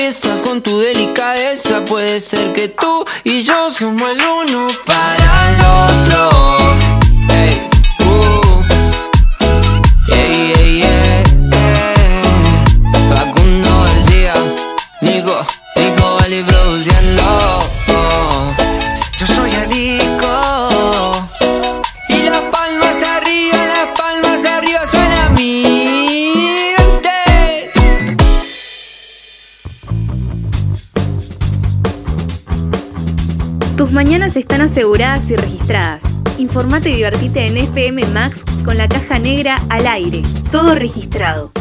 Estás con tu delicadeza, puede ser que tú y yo somos el uno para el otro. Hey, yeah, yeah, yeah, yeah. Facundo García, Nico Valley produciendo. Yo soy Alico y las palmas arriba suenan mirantes. Tus mañanas están aseguradas y registradas. Informate y divertite en FM Max con la caja negra al aire. Todo registrado.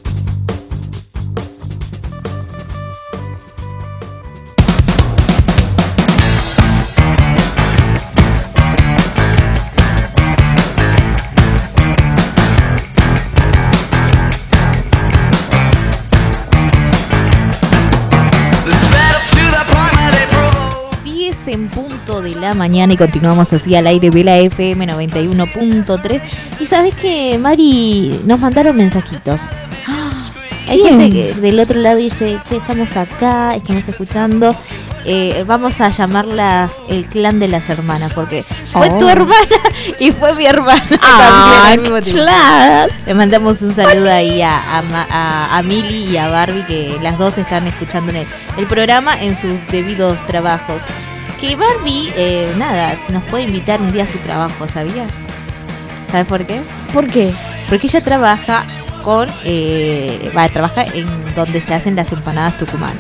En punto de la mañana y continuamos así al aire de la FM 91.3. Y sabes que, Mari, nos mandaron mensajitos. Hay gente que del otro lado dice: che, estamos acá, estamos escuchando. Vamos a llamarlas el clan de las hermanas, porque fue tu hermana y fue mi hermana. Claro. Le mandamos un saludo ahí a Mili y a Barbie, que las dos están escuchando el programa en sus debidos trabajos. Que Barbie, nos puede invitar un día a su trabajo, ¿sabías? ¿Sabes por qué? ¿Por qué? Porque ella trabaja trabaja en donde se hacen las empanadas tucumanas.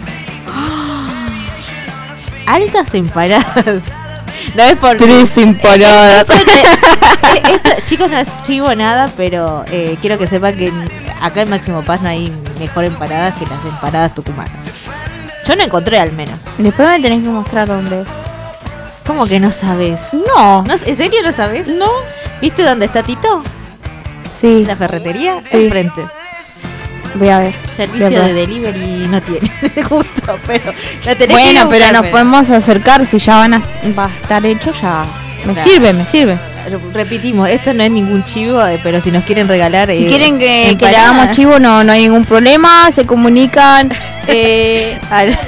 Altas empanadas. No es por 3 empanadas. Esto, chicos, no es chivo nada, pero quiero que sepan que acá en Máximo Paz no hay mejor empanadas que las empanadas tucumanas. Yo no encontré, al menos. Después me tenés que mostrar dónde es. ¿Cómo que no sabes? No. ¿En serio no sabes? No. ¿Viste dónde está Tito? Sí. ¿La ferretería? Sí. Enfrente. Voy a ver. Servicio de delivery no tiene, justo, pero la tenés bueno, que pero nos podemos acercar. Si ya va a estar hecho, ya me sirve. Repetimos, esto no es ningún chivo, pero si nos quieren regalar, si quieren que le hagamos chivo, no hay ningún problema. Se comunican al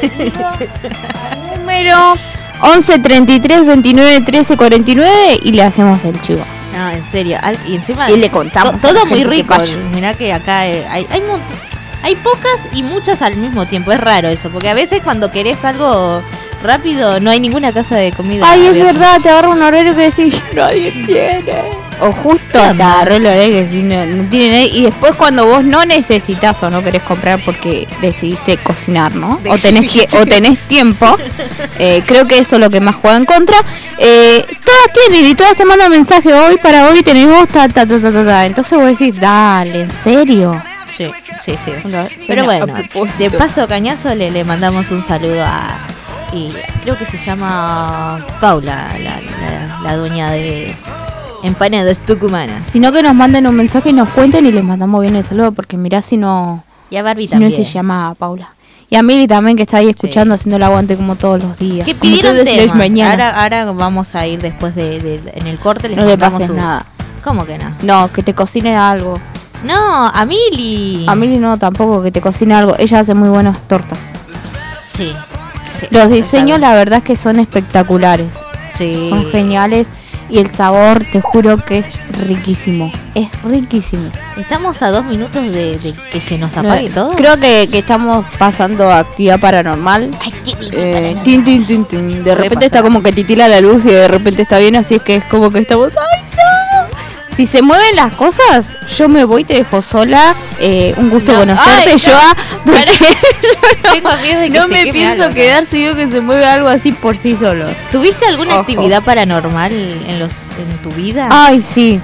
número 11 33 29 13 49 y le hacemos el chivo. No, en serio. Y encima y le contamos todo muy rico. Mirá que acá hay pocas y muchas al mismo tiempo. Es raro eso, porque a veces cuando querés algo rápido no hay ninguna casa de comida. Ay, es verdad, te agarra un horario que decís nadie tiene. O justo te agarró el horario que decís no tiene nadie. Y después cuando vos no necesitas o no querés comprar porque decidiste cocinar, ¿no? O tenés tiempo. Creo que eso es lo que más juega en contra. Todas tienen y todas te mandan mensaje: hoy tenemos Entonces vos decís, dale, ¿en serio? Sí. Pero bueno, de paso cañazo le mandamos un saludo y creo que se llama Paula, la dueña de empanadas tucumanas. Sino que nos manden un mensaje y nos cuenten y les mandamos bien el saludo, porque mirá si no. Y a Barbie si también. No se llama Paula. Y a Mili también, que está ahí escuchando, haciendo el aguante como todos los días. Que pidieron temas. Ahora vamos a ir después en el corte. No le pases nada. ¿Cómo que no? No, que te cocinen algo. No, a Mili. A Mili no, tampoco, que te cocine algo. Ella hace muy buenas tortas. Sí. Los diseños, la verdad es que son espectaculares. Sí. Son geniales. Y el sabor, te juro que es riquísimo. Es riquísimo. Estamos a 2 minutos de que se nos apague todo. Creo que estamos pasando a actividad paranormal. Tin, tin, tin, tin. De repente está como que titila la luz y de repente está bien, así es que es como que estamos... ¡Ay, no! Si se mueven las cosas, yo me voy, te dejo sola. Un gusto conocerte, Joa. Porque tengo miedo de que no me pienso quedar si veo que se mueve algo así por sí solo. ¿Tuviste alguna actividad paranormal en tu vida? Ay, sí.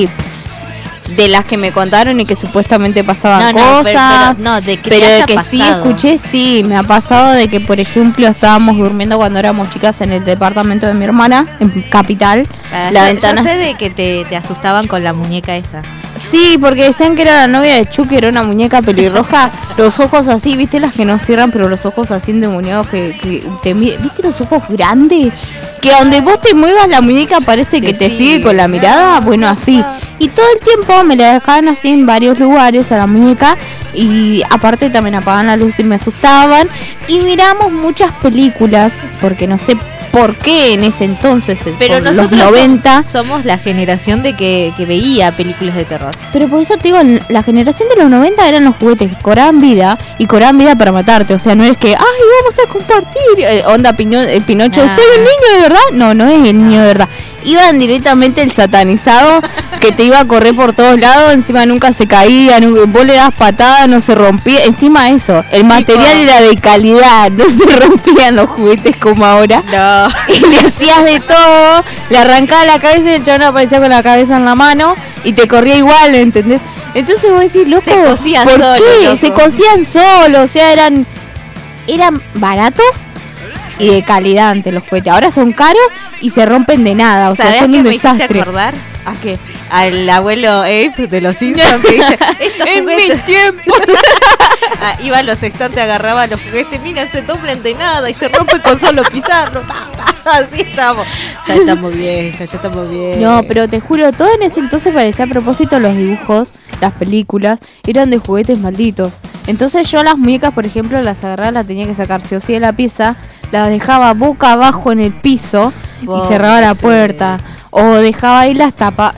De las que me contaron y que supuestamente pasaban cosas. Pero de que sí escuché, sí. Me ha pasado de que, por ejemplo, estábamos durmiendo cuando éramos chicas en el departamento de mi hermana, en Capital. La ventana. Yo sé de que te asustaban con la muñeca esa. Sí, porque decían que era la novia de Chucky, era una muñeca pelirroja, los ojos así, viste las que no cierran, pero los ojos así endemoniados que te viste los ojos grandes, que donde vos te muevas la muñeca parece que te sigue con la mirada, bueno así. Y todo el tiempo me la dejaban así en varios lugares a la muñeca y aparte también apagaban la luz y me asustaban y miramos muchas películas, porque no sé por qué en ese entonces, Pero por los nosotros 90... somos la generación de que veía películas de terror. Pero por eso te digo, la generación de los 90 eran los juguetes que cobraban vida y cobraban vida para matarte. O sea, no es que, ay, vamos a compartir. Onda Pinocho, ¿soy el niño de verdad? No, no es el niño de verdad. Iban directamente el satanizado que te iba a correr por todos lados, encima nunca se caía, vos le das patadas, no se rompía. Encima eso, el material era de calidad, no se rompían los juguetes como ahora. No. Y le hacías de todo, le arrancaba la cabeza y el chabón aparecía con la cabeza en la mano y te corría igual, ¿entendés? Entonces vos decís, loco, Se cosían ¿por solos, qué? loco. Se cosían solos, o sea, eran baratos y de calidad ante los juguetes. Ahora son caros y se rompen de nada, o sea, ¿Sabés son qué un me hiciste desastre. acordar? ¿A qué? Al abuelo Abe de los Simpsons que dice, estos En juguetes... mis tiempos. Iba a los estantes, agarraba los juguetes, mira, se doblan de nada y se rompen con solo pisarlo. Así estamos. Ya estamos bien, ya estamos bien. No, pero te juro, todo en ese entonces parecía a propósito los dibujos, las películas, eran de juguetes malditos. Entonces yo las muñecas, por ejemplo, las agarraba, las tenía que sacar sí o sí de la pieza, las dejaba boca abajo en el piso y cerraba la puerta. O dejaba ahí las tapas,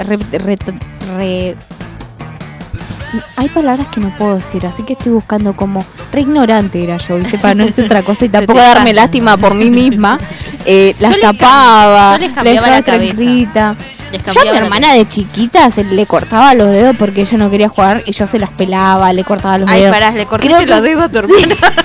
hay palabras que no puedo decir, así que estoy buscando como re ignorante era yo, ¿viste? Para no decir otra cosa y tampoco darme lástima por mí misma. Las tapaba, yo les la cambiaba dejaba la cabeza. tranquilita. Les Yo a cambiaba mi la hermana de chiquita le cortaba los dedos porque ella no quería jugar y yo se las pelaba, le cortaba los Ay, dedos. pará, le cortaste Creo que- los dedos a tu Sí. hermana.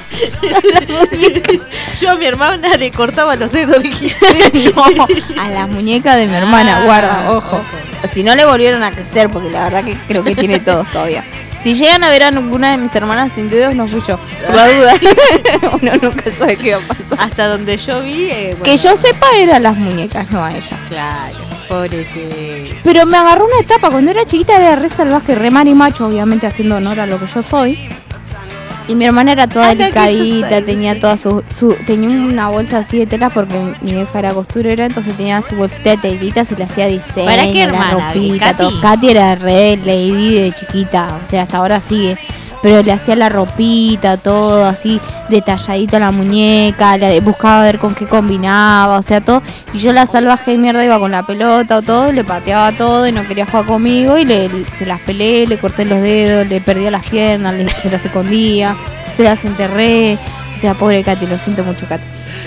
Yo a mi hermana le cortaba los dedos, dijiste. No, a la muñeca de mi hermana, guarda, ojo. Si no le volvieron a crecer, porque la verdad que creo que tiene todos todavía. Si llegan a ver a alguna de mis hermanas sin dedos, no fui yo. Por la duda. Uno nunca sabe qué va a pasar. Hasta donde yo vi... bueno, Que yo sepa eran las muñecas, no a ellas. Claro, pobrecito. Pero me agarró una etapa, cuando era chiquita era re salvaje, re marimacho, obviamente haciendo honor a lo que yo soy. Y mi hermana era toda Ah, lo que yo delicadita, soy, tenía sí. toda tenía una bolsa así de telas porque mi vieja era costurera, entonces tenía su bolsita de telitas y le hacía diseño, ¿Para qué la hermana? ropita, ¿Katy? todo. Katy era re lady de chiquita, o sea, hasta ahora sigue. Pero le hacía la ropita, todo así detalladito a la muñeca, buscaba ver con qué combinaba, o sea, todo. Y yo la salvaje de mierda iba con la pelota o todo, le pateaba todo y no quería jugar conmigo y se las peleé, le corté los dedos, le perdía las piernas, se las escondía, se las enterré. O sea, pobre Katy, lo siento mucho, Katy.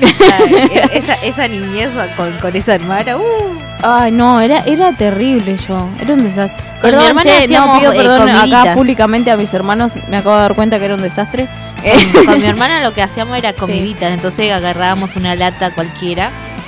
Esa niñez con esa hermana, Ay, no, era terrible yo, era un desastre. Con mi hermana che, hacíamos, pido perdón acá comiditas. públicamente a mis hermanos, me acabo de dar cuenta que era un desastre. con mi hermana lo que hacíamos era comiditas, entonces agarrábamos una lata cualquiera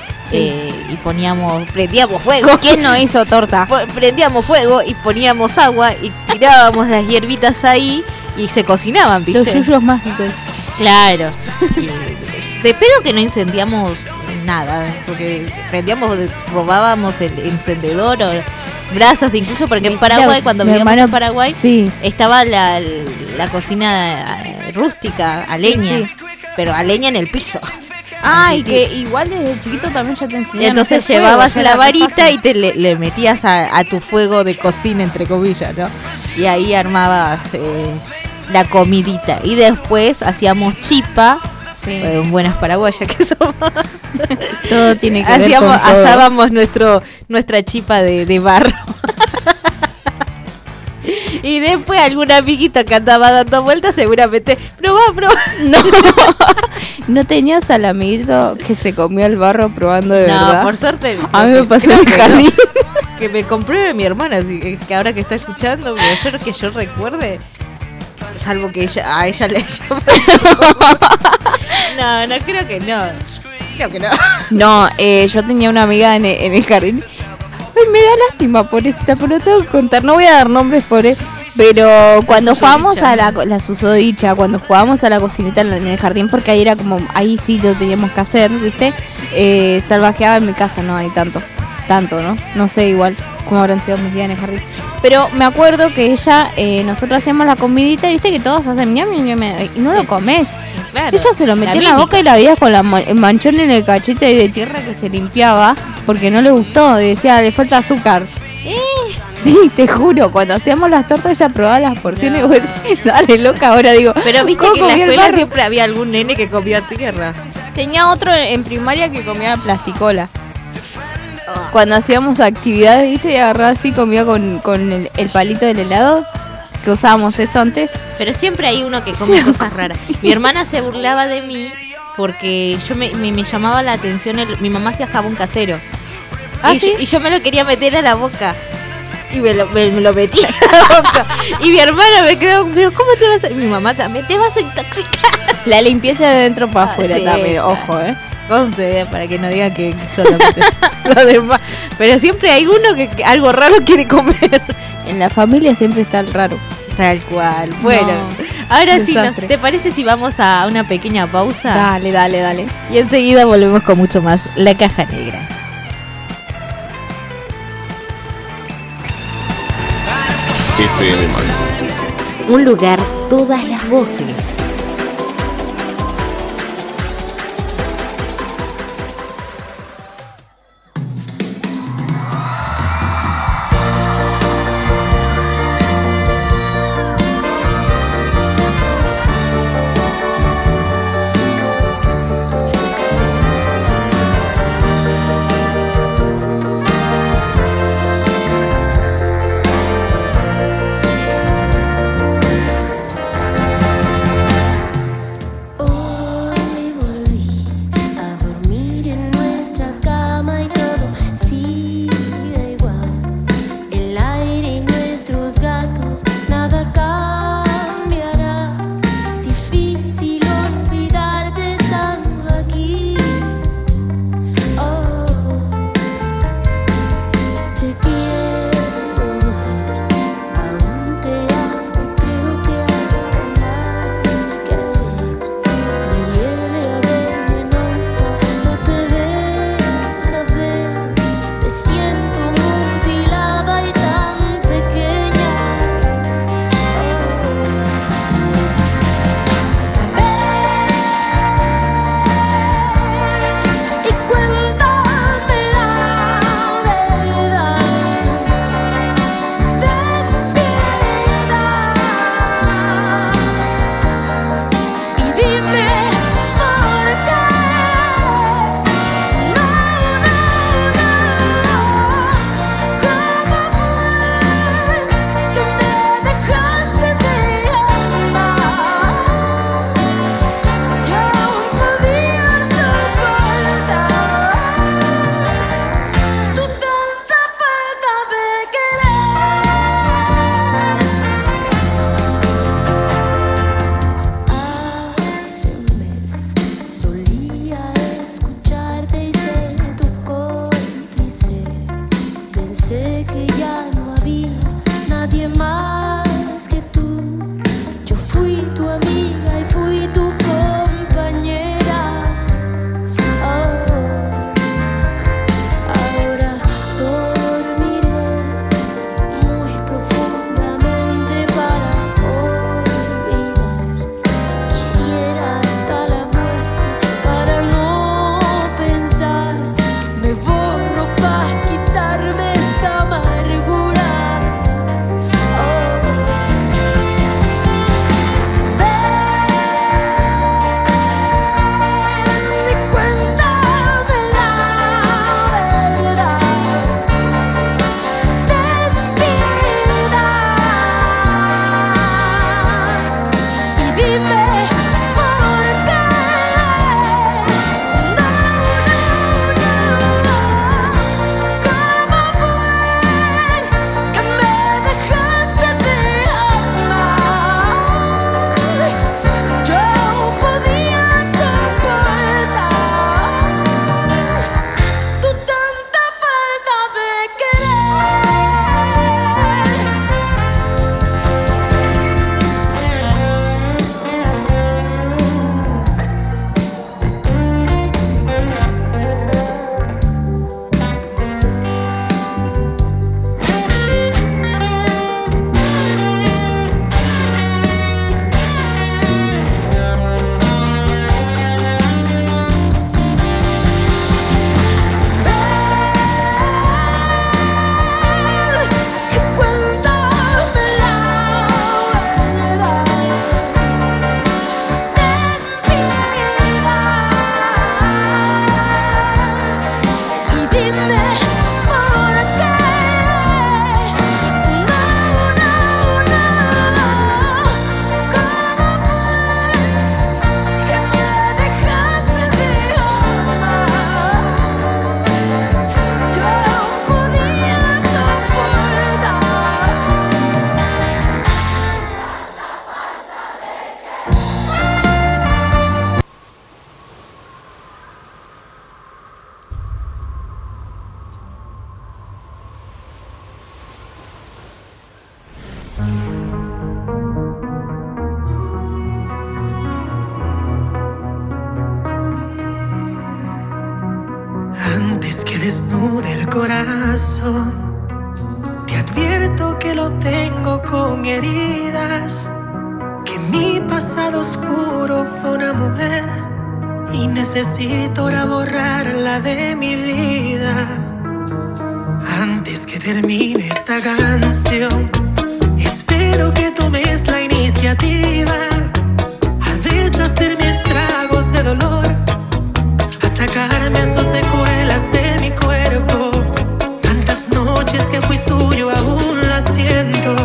y prendíamos fuego. ¿Quién no hizo torta? Prendíamos fuego y poníamos agua y tirábamos las hierbitas ahí y se cocinaban, ¿viste? Los yuyos mágicos. Claro. Y te pedo que no incendiamos nada, porque robábamos el encendedor o brasas, incluso porque en Paraguay, cuando Mi vivíamos hermano- en Paraguay, Sí. estaba la cocina rústica, a leña, sí. pero a leña en el piso. Ay, que igual desde chiquito también ya te enseñaron. Y entonces a hacer fuego, llevabas ya la era re varita fácil. y te le metías a tu fuego de cocina, entre comillas, ¿no? Y ahí armabas la comidita. Y después hacíamos chipa, Sí. buenas paraguayas que somos. Todo tiene que ver con todo. Asábamos nuestra chipa de barro. Y después alguna amiguita que andaba dando vueltas seguramente, probá. ¿No tenías al amiguito que se comió el barro probando de verdad? No, por suerte. A mí me pasó creo en el que no. jardín. Que me compruebe mi hermana, así que ahora que está escuchando, que yo recuerde, salvo que a ella le haya No, creo que no. Creo que no. No, yo tenía una amiga en el jardín. Ay, me da lástima, pobrecita, pero lo tengo que contar. No voy a dar nombres, pobre. Pero cuando jugábamos a la susodicha, cuando jugábamos a la cocinita en el jardín, porque ahí era como, ahí sí lo teníamos que hacer, ¿viste? Salvajeaba en mi casa, no hay tanto, ¿no? No sé, igual. cómo habrán sido mis días en el jardín. Pero me acuerdo que ella, nosotros hacíamos la comidita, y viste que todos hacen ñam, ñam, ñam, y no lo comes. Claro. Ella se lo metía en la boca y la veía con el manchón en el cachete de tierra que se limpiaba porque no le gustó. Y decía, le falta azúcar. Sí, te juro, cuando hacíamos las tortas ella probaba las porciones y vos decís, dale loca, ahora digo. Pero viste ¿cómo que en la comía el escuela barro? siempre había algún nene que comía tierra. Tenía otro en primaria que comía plasticola. Cuando hacíamos actividades, viste, y agarraba así, comía con el palito del helado, que usábamos eso antes. Pero siempre hay uno que come cosas raras. Mi hermana se burlaba de mí porque yo me llamaba la atención, mi mamá hacía jabón casero. ¿Sí? Y yo me lo quería meter a la boca. Y me lo metí a la boca. Y mi hermana me quedó, pero ¿cómo te vas a...? Mi mamá también, te vas a intoxicar. La limpieza de dentro para afuera sí, también, claro. ojo, Conce, para que no digan que solamente lo demás. Pero siempre hay uno que algo raro quiere comer. En la familia siempre está el raro. Tal cual. Bueno, No, ahora sí, desastre. ¿te parece si vamos a una pequeña pausa? Dale. Y enseguida volvemos con mucho más La Caja Negra. FM Max. Un lugar, todas las voces. desnude el corazón. Te advierto que lo tengo con heridas, que mi pasado oscuro fue una mujer y necesito ahora borrarla de mi vida. Antes que termine esta canción, espero que tomes la iniciativa a deshacerme estragos de dolor, a sacarme sus secuelas de mi cuerpo. Tantas noches que fui suyo aún las siento.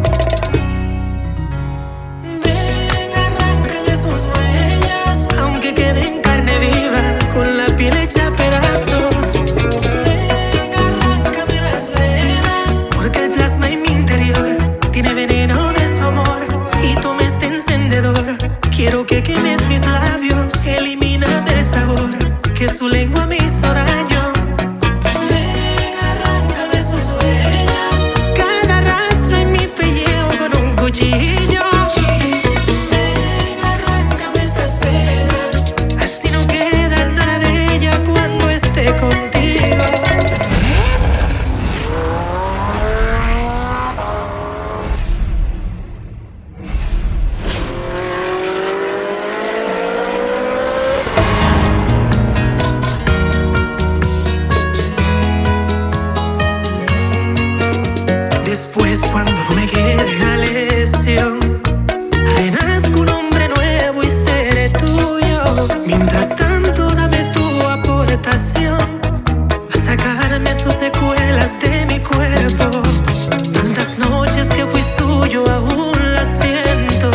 Ven, arráncame sus huellas, aunque quede en carne viva, con la piel hecha pedazos. Ven, arráncame las venas, porque el plasma en mi interior tiene veneno de su amor y toma este encendedor. Quiero que quemes mis labios, elimíname el sabor que su lengua me hizo daño. Ven, arráncame sus huellas, cada rastro en mi pellejo con un cuchillo. Ven, arráncame estas penas, así no queda nada de ella cuando esté contigo. Después, cuando no me quede una lesión, renazco un hombre nuevo y seré tuyo. Mientras tanto, dame tu aportación a sacarme sus secuelas de mi cuerpo. Tantas noches que fui suyo aún las siento.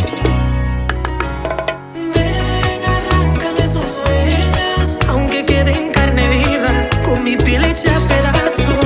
Ven, arráncame sus huellas, aunque quede en carne viva, con mi piel hecha pedazos.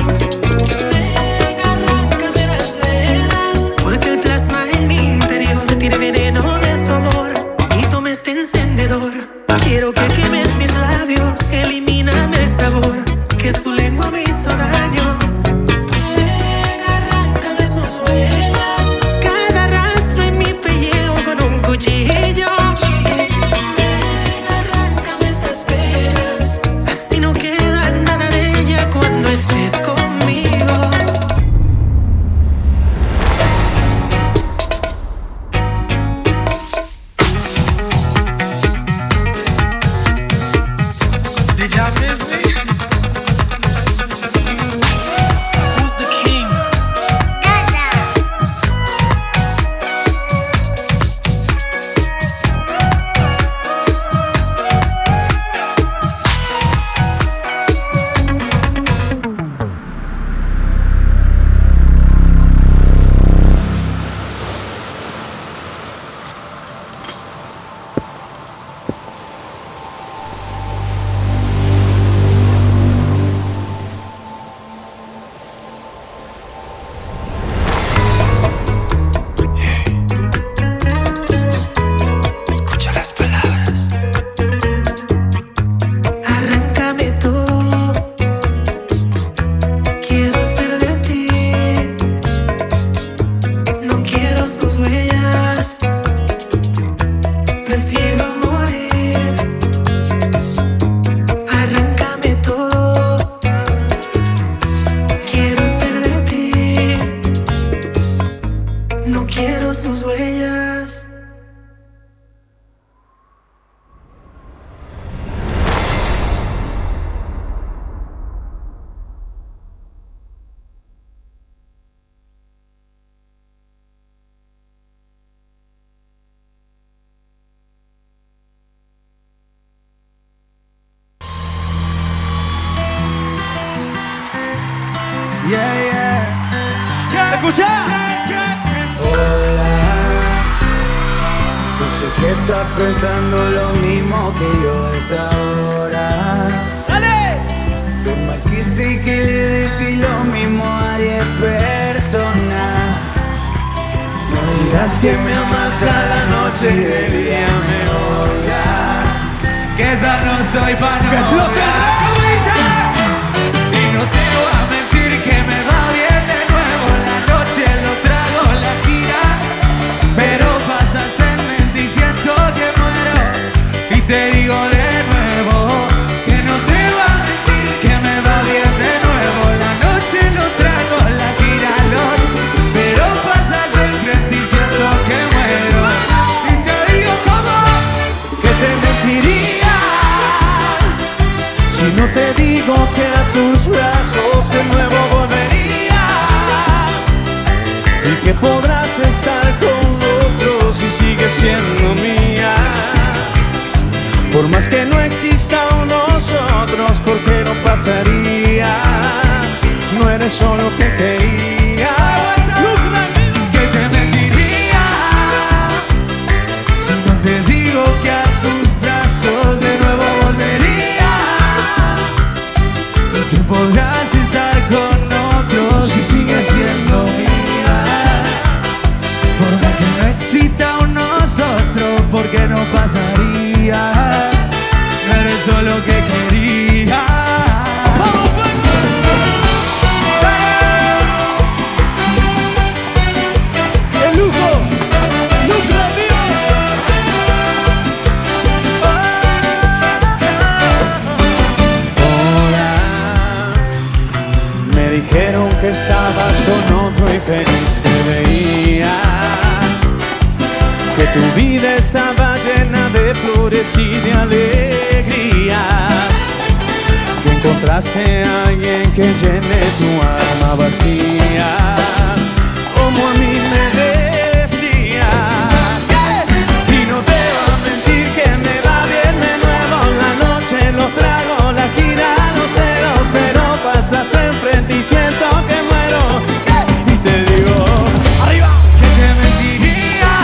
Tiene veneno de su amor y toma este encendedor. Quiero que quemes mis labios, elimíname el sabor que su lengua me hizo daño. Ven, arráncame sus huellas, cada rastro en mi pellejo con un cuchillo. Ven, arráncame estas penas, así no queda nada de ella cuando estés conmigo. Did y'all miss me? Who's the king? Escucha las palabras. Arráncame todo, quiero ser de ti. No quiero sus huellas, prefiero morir. Arráncame todo, quiero ser de ti. No quiero sus huellas. ¡Escucha! Hola, yo sé que estás pensando lo mismo que yo a esta hora. ¡Dale! Toma que sí que le decís lo mismo a 10 personas. No digas que me amas a la noche y de día me odias. Que esa no estoy pa' no. Y no te voy a mentir que me va bien de nuevo. La noche lo trago, la gira, pero pasas en mente y siento que muero. Y te digo de nuevo que no te voy a mentir que me va no te digo que a tus brazos de nuevo volvería y que podrás estar con otros si sigues siendo mía. Por más que no exista un nosotros, ¿por qué no pasaría? No eres solo que quería. ¿Qué te mentiría si no te digo que a tus brazos de nuevo volvería y que podrás estar con otros si sigues siendo mía? Por más que no exista un nosotros, ¿por qué no pasaría? No eres solo que quería. ¡Vamos, ¡qué lujo! ¡Lujo vivo! Hola, me dijeron que estabas con otro y feliz te veía, que tu vida estaba llena de flores y de alegrías, que encontraste a alguien que llene tu alma vacía, como a mí me decía. Y no te voy a mentir que me va bien de nuevo la noche, los tragos, la gira, los celos, pero pasa enfrente y siento que muero. Y te digo, arriba, que te mentiría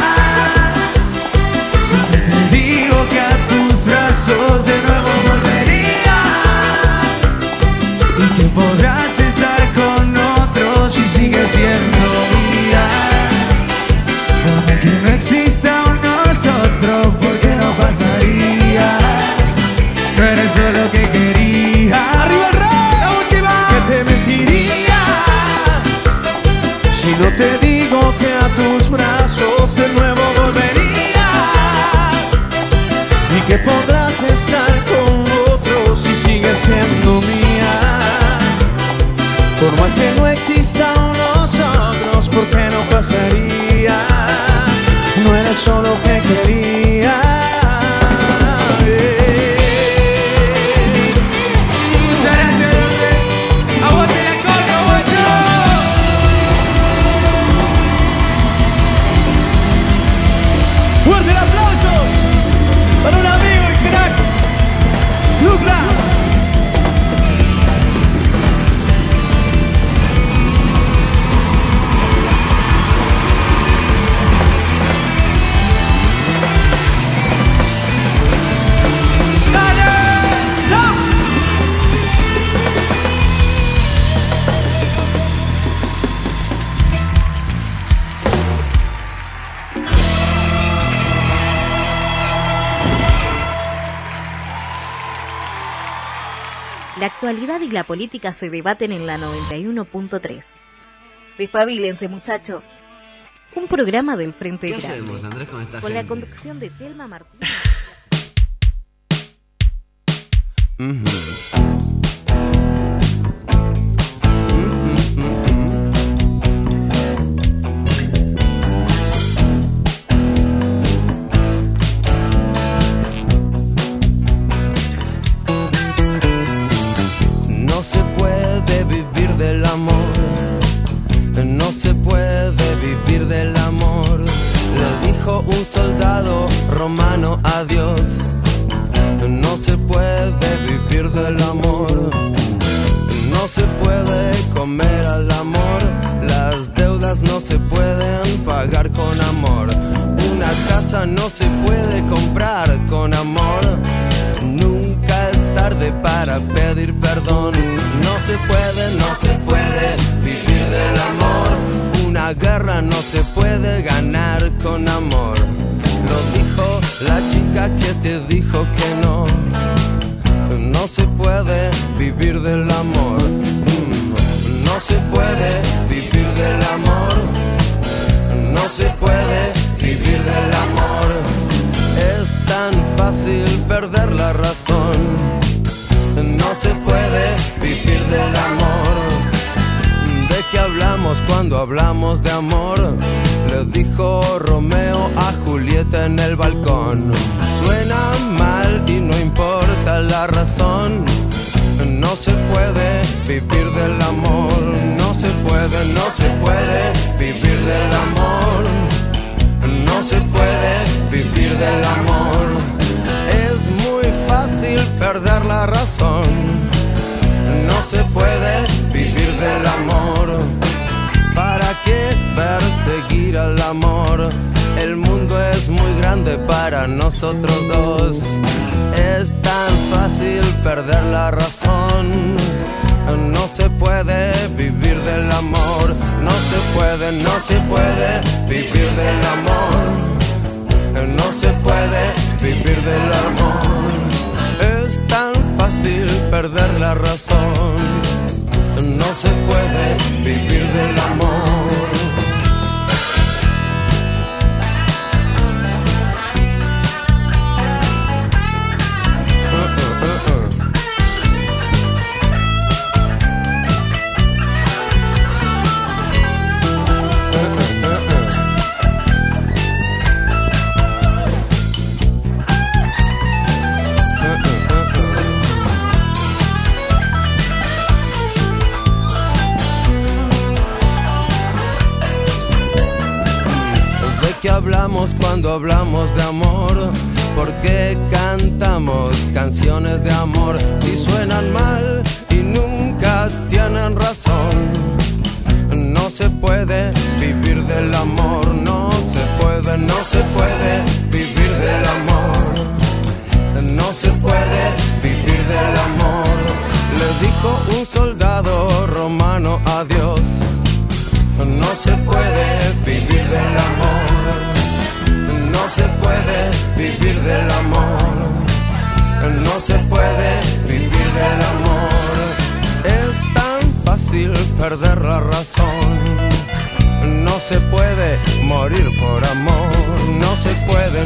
si te digo que a tus brazos de nuevo volvería y que podrás estar con otros si sigues siendo mía. Porque no exista un nosotros, porque no pasaría. No eres solo que quería. ¡Arriba el rey! ¡La última! Que te mentiría si no te digo que a tus brazos de nuevo volvería y que podrás estar con otros si sigues siendo mía. Por más que no exista un nosotros, ¿por qué no pasaría? No eres solo que quería. Muchas gracias, hombre. ¡Aguante la corta, guacho! ¡Fuerte el aplauso para un amigo y crack, Lucra! La actualidad y la política se debaten en la 91.3. Despabilense, muchachos. Un programa del Frente ¿Qué Grande. hacemos, Andrés, con esta Con la gente? conducción de Telma Martínez. No se puede vivir del amor, no se puede vivir del amor, le dijo un soldado romano a Dios. No se puede vivir del amor, no se puede comer al amor, las deudas no se pueden pagar con amor, una casa no se puede comprar con amor, nunca es tarde para pedir perdón. No se puede vivir del amor, una guerra no se puede ganar con amor. Lo dijo la chica que te dijo que no. No se puede vivir del amor. No se puede vivir del amor. No se puede vivir del amor. Es tan fácil perder la razón. No se puede vivir del amor. ¿De qué hablamos cuando hablamos de amor? Le dijo Romeo a Julieta en el balcón. Suena mal y no importa la razón. no se puede vivir del amor. No se puede vivir del amor. No se puede vivir del amor. Es muy fácil perder la razón. No se puede vivir del amor. ¿Para qué perseguir al amor? El mundo es muy grande para nosotros dos. Es tan fácil perder la razón. No se puede vivir del amor. No se puede vivir del amor. No se puede vivir del amor. Es tan fácil perder la razón. No se puede vivir del amor. ¿Qué hablamos cuando hablamos de amor? ¿Por qué cantamos canciones de amor si suenan mal y nunca tienen razón? No se puede vivir del amor. No se puede vivir del amor. No se puede vivir del amor. Le dijo un soldado romano a Dios. No se puede vivir del amor. No se puede vivir del amor. No se puede vivir del amor. Es tan fácil perder la razón. No se puede morir por amor. No se puede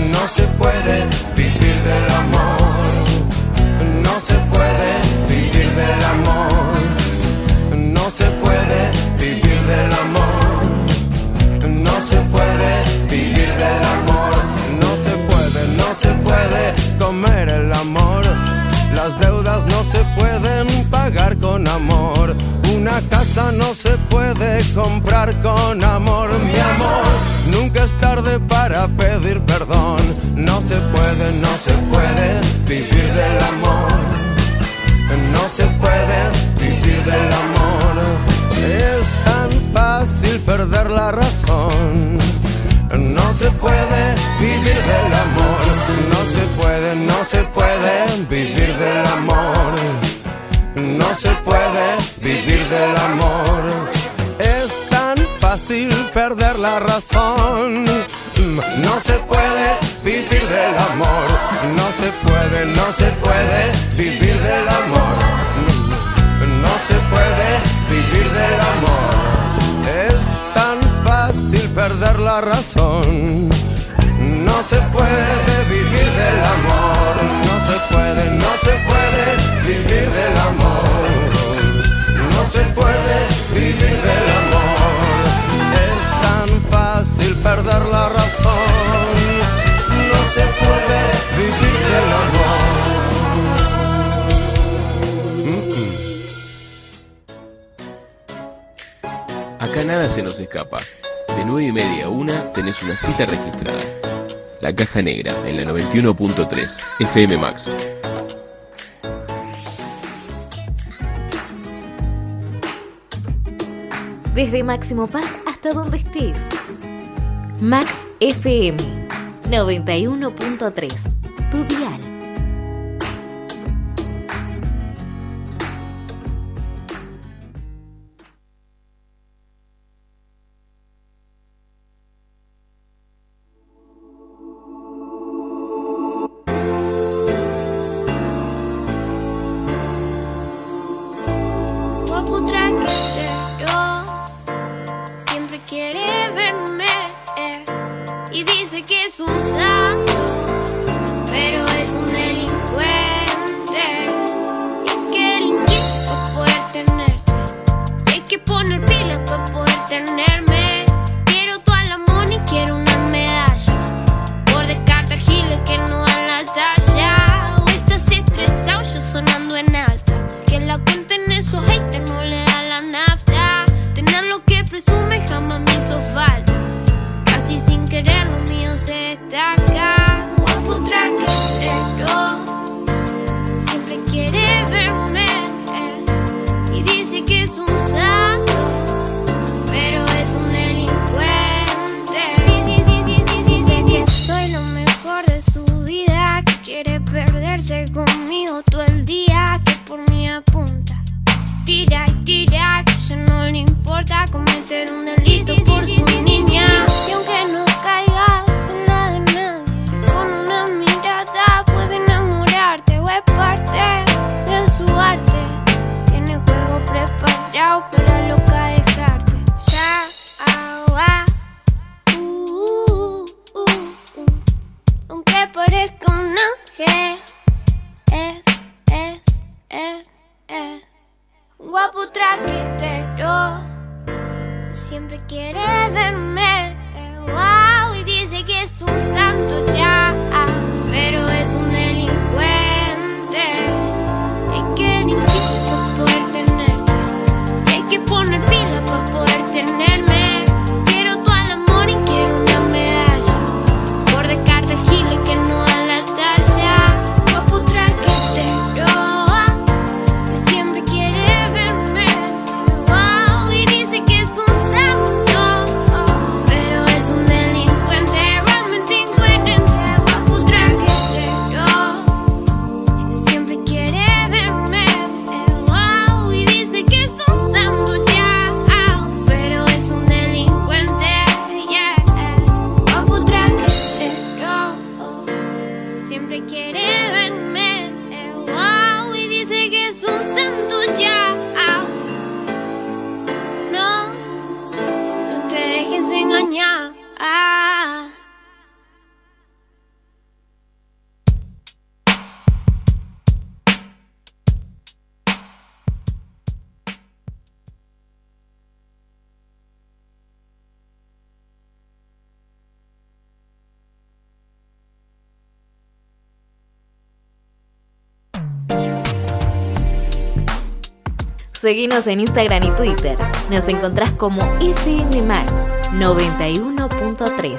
vivir del amor. No se puede vivir del amor. No se puede vivir del amor. No se puede vivir del amor. No se puede comer el amor. Las deudas no se pueden pagar con amor. Una casa no se puede comprar con amor. Mi amor, nunca es tarde para pedir perdón. No se puede vivir del amor. No se puede vivir del amor. Es tan fácil perder la razón. No se puede vivir del amor. No se puede vivir del amor. No se puede vivir del amor. Es tan fácil perder la razón. No se puede vivir del amor. No se puede vivir del amor. No se puede vivir del amor. Es tan fácil perder la razón. No se puede vivir del amor. No se puede vivir del amor. No se puede vivir del amor. Es tan fácil perder la razón. No se puede vivir del amor. Acá nada se nos escapa. De 9:30 a 1 tenés una cita registrada. La Caja Negra en la 91.3 FM Max. Desde Máximo Paz hasta donde estés. Max FM 91.3. Tu dial. Y dice que es un santo, pero es traquetero siempre quiere verme, wow, y dice que es un santo ya, pero es un delincuente. Hay que delinquir para poder tenerte, hay que poner pila para poder tenerme. Quiero todo el amor y quiero una medalla por descarte giles que no dan la talla. Guapo traquetero que siempre quiere verme, wow, y dice que es un santo, pero es un delincuente, realmente incoherente. Guapo traquetero que siempre quiere verme, wow, y dice que es un santo ya, pero es un delincuente, yeah. Guapo traquetero siempre quiere verme, wow, y dice que es un santo ya. No, no te dejes engañar. Seguinos en Instagram y Twitter. Nos encontrás como FM Max 91.3.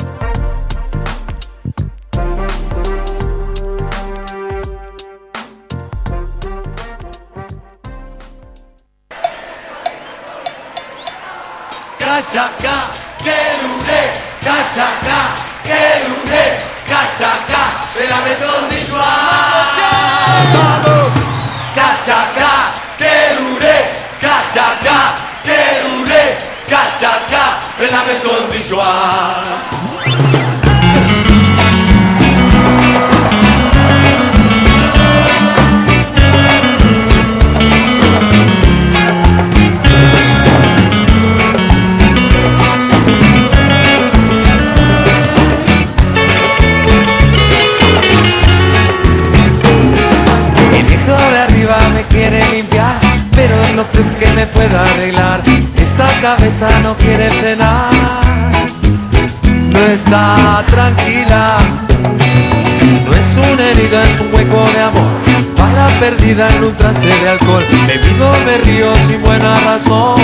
Cachaca, querure, cachaca, querure, cachaca, de la maison de joie. Vamos, cachaca, querure, cachaca, querure, cachaca, de la maison de joie. Me quiere limpiar, pero no creo que me pueda arreglar. Esta cabeza no quiere frenar, no está tranquila. No es una herida, es un hueco de amor, bala perdida en un trance de alcohol. Bebido me río sin buena razón,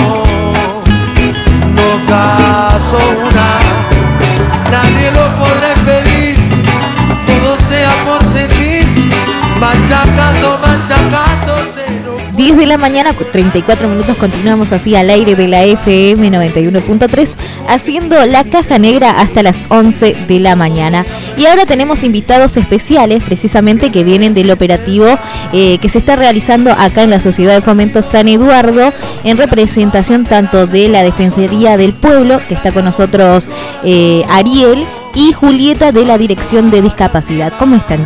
no caso una, nadie lo podrá impedir, todo sea por sentir. Machacando, machacándose. 10 de la mañana, 34 minutos, continuamos así al aire de la FM 91.3, haciendo la caja negra hasta las 11 de la mañana. Y ahora tenemos invitados especiales, precisamente, que vienen del operativo que se está realizando acá en la Sociedad de Fomento San Eduardo, en representación tanto de la Defensoría del Pueblo, que está con nosotros Ariel, y Julieta de la Dirección de Discapacidad. ¿Cómo están?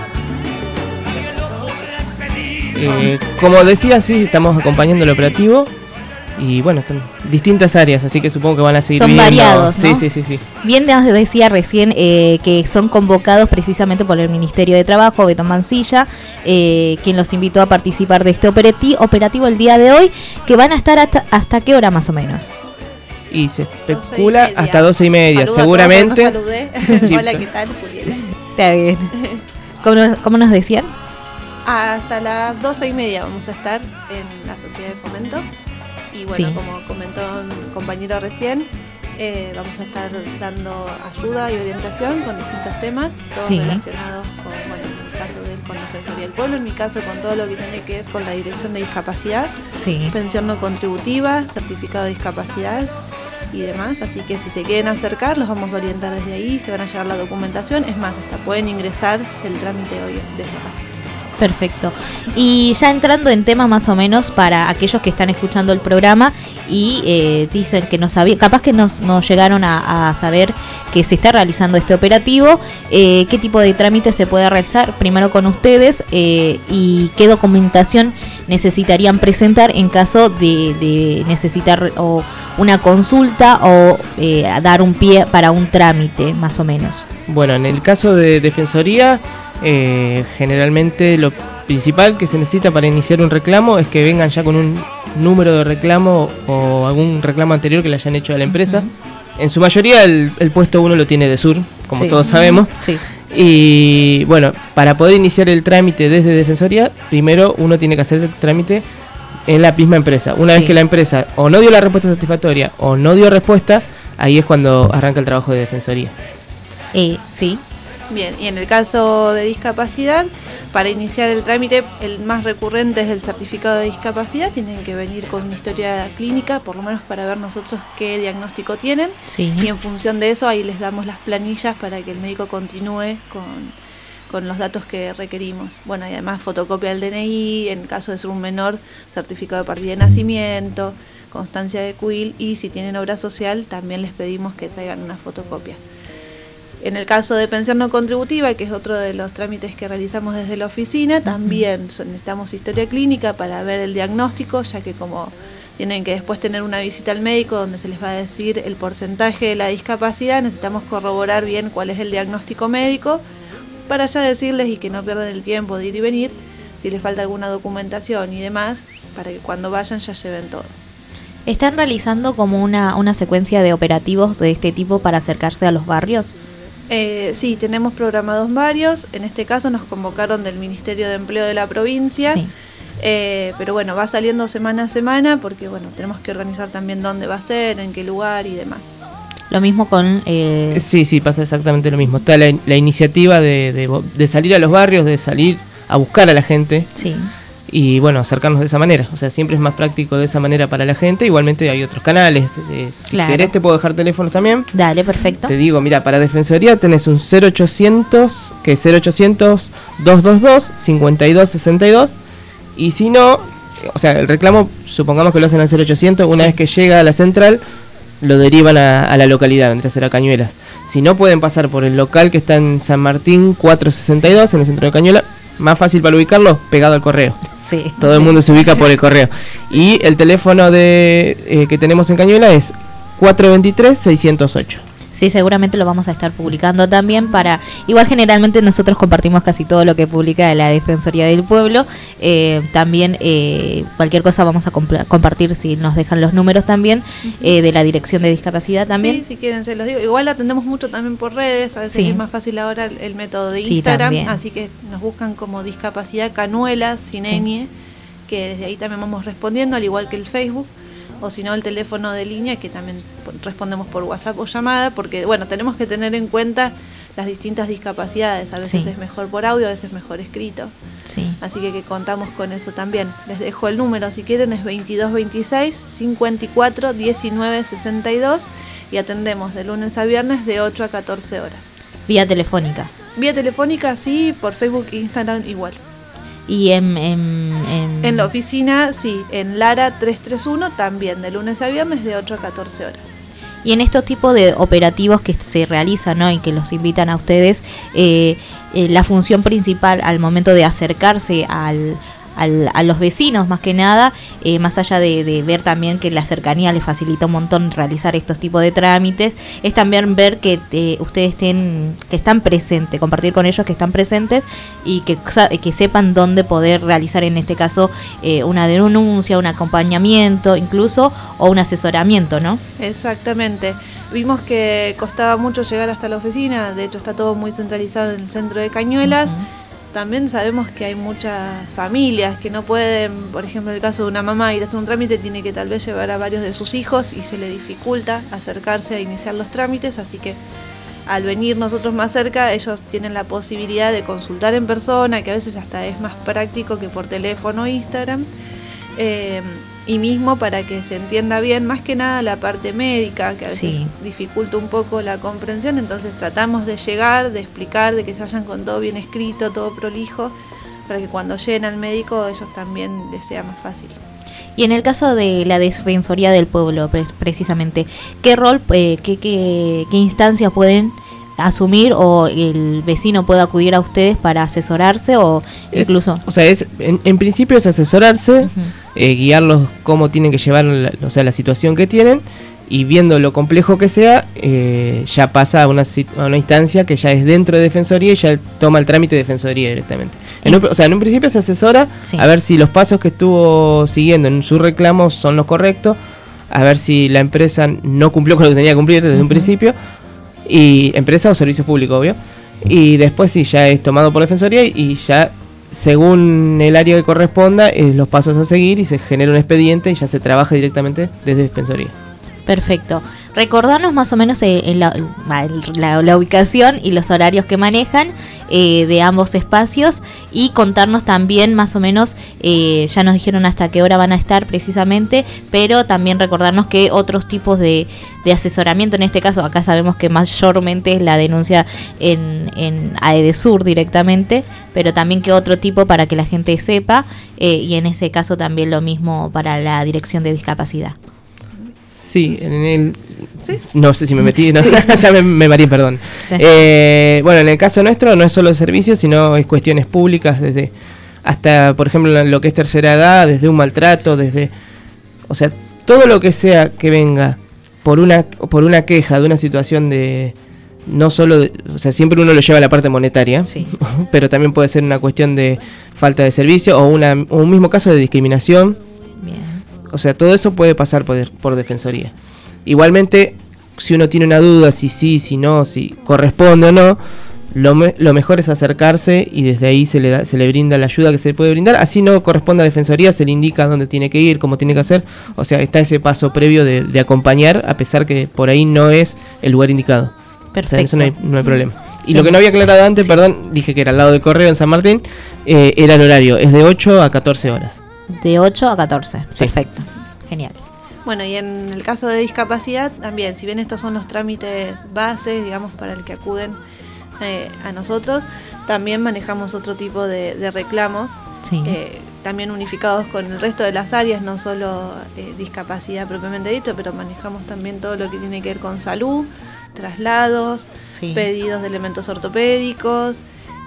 Como decía, sí, estamos acompañando el operativo y bueno, están distintas áreas, así que supongo que van a seguir son viendo. Variados, ¿no? Sí. Bien nos decía recién que son convocados precisamente por el Ministerio de Trabajo, Beto Mancilla, quien los invitó a participar de este operativo el día de hoy, que van a estar hasta qué hora más o menos. Y se especula hasta 12:30, Saludo seguramente. A todos, no saludé. Hola, ¿qué tal, Julieta? Está bien. ¿Cómo nos decían? Hasta las 12:30 vamos a estar en la Sociedad de Fomento. Y bueno, Sí. como comentó un compañero recién, vamos a estar dando ayuda y orientación con distintos temas, todos Sí. relacionados con, bueno, en mi caso con Defensoría del Pueblo, en mi caso con todo lo que tiene que ver con la Dirección de Discapacidad, Sí. pensión no contributiva, certificado de discapacidad y demás. Así que si se quieren acercar, los vamos a orientar desde ahí, se van a llevar la documentación. Es más, hasta pueden ingresar el trámite hoy desde acá. Perfecto. Y ya entrando en tema más o menos para aquellos que están escuchando el programa y dicen que no sabían, capaz que no llegaron a saber que se está realizando este operativo, qué tipo de trámite se puede realizar primero con ustedes y qué documentación necesitarían presentar en caso de necesitar o una consulta o dar un pie para un trámite más o menos. Bueno, en el caso de Defensoría, generalmente principal que se necesita para iniciar un reclamo es que vengan ya con un número de reclamo o algún reclamo anterior que le hayan hecho a la empresa. En su mayoría el puesto 1 lo tiene de Sur, como todos sabemos. Sí. Y bueno, para poder iniciar el trámite desde Defensoría, primero uno tiene que hacer el trámite en la misma empresa. Una vez que la empresa o no dio la respuesta satisfactoria o no dio respuesta, ahí es cuando arranca el trabajo de Defensoría. Sí. Bien, y en el caso de discapacidad, para iniciar el trámite, el más recurrente es el certificado de discapacidad. Tienen que venir con una historia clínica, por lo menos para ver nosotros qué diagnóstico tienen. Sí. Y en función de eso, ahí les damos las planillas para que el médico continúe con los datos que requerimos. Bueno, y además fotocopia del DNI, en caso de ser un menor, certificado de partida de nacimiento, constancia de CUIL, y si tienen obra social, también les pedimos que traigan una fotocopia. En el caso de pensión no contributiva, que es otro de los trámites que realizamos desde la oficina, también necesitamos historia clínica para ver el diagnóstico, ya que como tienen que después tener una visita al médico donde se les va a decir el porcentaje de la discapacidad, necesitamos corroborar bien cuál es el diagnóstico médico para ya decirles y que no pierdan el tiempo de ir y venir, si les falta alguna documentación y demás, para que cuando vayan ya lleven todo. ¿Están realizando como una secuencia de operativos de este tipo para acercarse a los barrios? Sí, tenemos programados varios. En este caso nos convocaron del Ministerio de Empleo de la provincia. Sí. Pero bueno, va saliendo semana a semana porque bueno, tenemos que organizar también dónde va a ser, en qué lugar y demás. Lo mismo con... Sí, pasa exactamente lo mismo. Está la iniciativa de salir a los barrios, de salir a buscar a la gente. Sí. Y bueno, acercarnos de esa manera. O sea, siempre es más práctico de esa manera para la gente. Igualmente hay otros canales. Si querés te puedo dejar teléfonos también. Dale, perfecto. Te digo, mira, para Defensoría tenés un 0800, que es 0800-222-5262. Y si no, o sea, el reclamo, supongamos que lo hacen al 0800, una vez que llega a la central, lo derivan a la localidad, vendría a ser a Cañuelas. Si no, pueden pasar por el local que está en San Martín 462, en el centro de Cañuelas. Más fácil para ubicarlo, pegado al correo. Sí. Todo el mundo se ubica por el correo. Y el teléfono que tenemos en Cañuelas es 423-608. Sí, seguramente lo vamos a estar publicando también para... Igual generalmente nosotros compartimos casi todo lo que publica la Defensoría del Pueblo. También cualquier cosa vamos a compartir si nos dejan los números también de la Dirección de Discapacidad también. Sí, si quieren se los digo. Igual atendemos mucho también por redes. A veces es más fácil ahora el método de Instagram. También. Así que nos buscan como Discapacidad Cañuelas, sin ñ, que desde ahí también vamos respondiendo, al igual que el Facebook. O si no, el teléfono de línea, que también respondemos por WhatsApp o llamada, porque bueno, tenemos que tener en cuenta las distintas discapacidades. A veces es mejor por audio, a veces mejor escrito. Sí. Así que contamos con eso también. Les dejo el número, si quieren, es 2226-54-1962 y atendemos de lunes a viernes de 8 a 14 horas. Vía telefónica. Vía telefónica, sí, por Facebook e Instagram igual. Y en la oficina, sí, en Lara 331 también, de lunes a viernes de 8 a 14 horas. Y en estos tipos de operativos que se realizan, ¿no?, y que los invitan a ustedes, la función principal al momento de acercarse a los vecinos, más que nada, más allá de ver también que la cercanía les facilita un montón realizar estos tipos de trámites, es también ver que ustedes que están presentes, compartir con ellos que están presentes y que sepan dónde poder realizar, en este caso, una denuncia, un acompañamiento incluso, o un asesoramiento, ¿no? Exactamente. Vimos que costaba mucho llegar hasta la oficina, de hecho está todo muy centralizado en el centro de Cañuelas. También sabemos que hay muchas familias que no pueden, por ejemplo, en el caso de una mamá ir a hacer un trámite, tiene que tal vez llevar a varios de sus hijos y se le dificulta acercarse a iniciar los trámites, así que al venir nosotros más cerca, ellos tienen la posibilidad de consultar en persona, que a veces hasta es más práctico que por teléfono o Instagram, y mismo para que se entienda bien, más que nada la parte médica, que a veces dificulta un poco la comprensión, entonces tratamos de llegar, de explicar, de que se vayan con todo bien escrito, todo prolijo, para que cuando lleguen al médico ellos también les sea más fácil. Y en el caso de la Defensoría del Pueblo, precisamente, ¿qué rol, qué instancias pueden asumir, o el vecino puede acudir a ustedes para asesorarse, o incluso... O sea, en principio es asesorarse, guiarlos cómo tienen que llevar la situación que tienen, y viendo lo complejo que sea, ya pasa a una instancia que ya es dentro de Defensoría y ya toma el trámite de Defensoría directamente. En un principio se asesora a ver si los pasos que estuvo siguiendo en su reclamo son los correctos, a ver si la empresa no cumplió con lo que tenía que cumplir desde un principio, y empresa o servicio público, obvio, y después sí, ya es tomado por Defensoría y ya según el área que corresponda, los pasos a seguir y se genera un expediente y ya se trabaja directamente desde Defensoría. Perfecto. Recordarnos más o menos la ubicación y los horarios que manejan de ambos espacios y contarnos también más o menos, ya nos dijeron hasta qué hora van a estar precisamente, pero también recordarnos que otros tipos de asesoramiento, en este caso acá sabemos que mayormente es la denuncia en AEDESUR directamente, pero también que otro tipo para que la gente sepa, y en ese caso también lo mismo para la Dirección de Discapacidad. Sí, no sé si me metí, no, sí. Ya me mareé, perdón. Bueno, en el caso nuestro no es solo servicios, sino es cuestiones públicas, desde hasta, por ejemplo, lo que es tercera edad, desde un maltrato, o sea, todo lo que sea que venga por una queja de una situación de, no solo, o sea, siempre uno lo lleva a la parte monetaria, sí. Pero también puede ser una cuestión de falta de servicio o un mismo caso de discriminación. O sea, todo eso puede pasar por Defensoría. Igualmente, si uno tiene una duda, si sí, si no, si corresponde o no, lo mejor es acercarse y desde ahí se le brinda la ayuda que se le puede brindar. Así no corresponde a Defensoría, se le indica dónde tiene que ir, cómo tiene que hacer. O sea, está ese paso previo de acompañar, a pesar que por ahí no es el lugar indicado. Perfecto. O sea, eso no hay problema. Y lo que no había aclarado antes, perdón, dije que era al lado del correo en San Martín, era el horario, es de 8 a 14 horas. De 8 a 14, sí. Perfecto, genial. Bueno, y en el caso de discapacidad también, si bien estos son los trámites bases, digamos, para el que acuden a nosotros, también manejamos otro tipo de reclamos, sí. También unificados con el resto de las áreas, no solo discapacidad propiamente dicho, pero manejamos también todo lo que tiene que ver con salud, traslados, sí. Pedidos de elementos ortopédicos.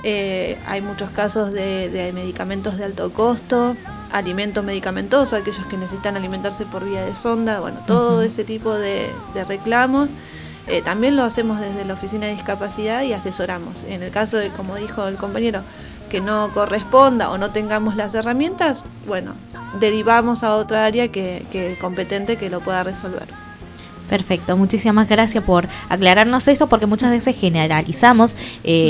Hay muchos casos de medicamentos de alto costo, alimentos medicamentosos, aquellos que necesitan alimentarse por vía de sonda, bueno, todo ese tipo de reclamos. También lo hacemos desde la Oficina de Discapacidad y asesoramos. En el caso de, como dijo el compañero, que no corresponda o no tengamos las herramientas, bueno, derivamos a otra área que competente que lo pueda resolver. Perfecto, muchísimas gracias por aclararnos esto, porque muchas veces generalizamos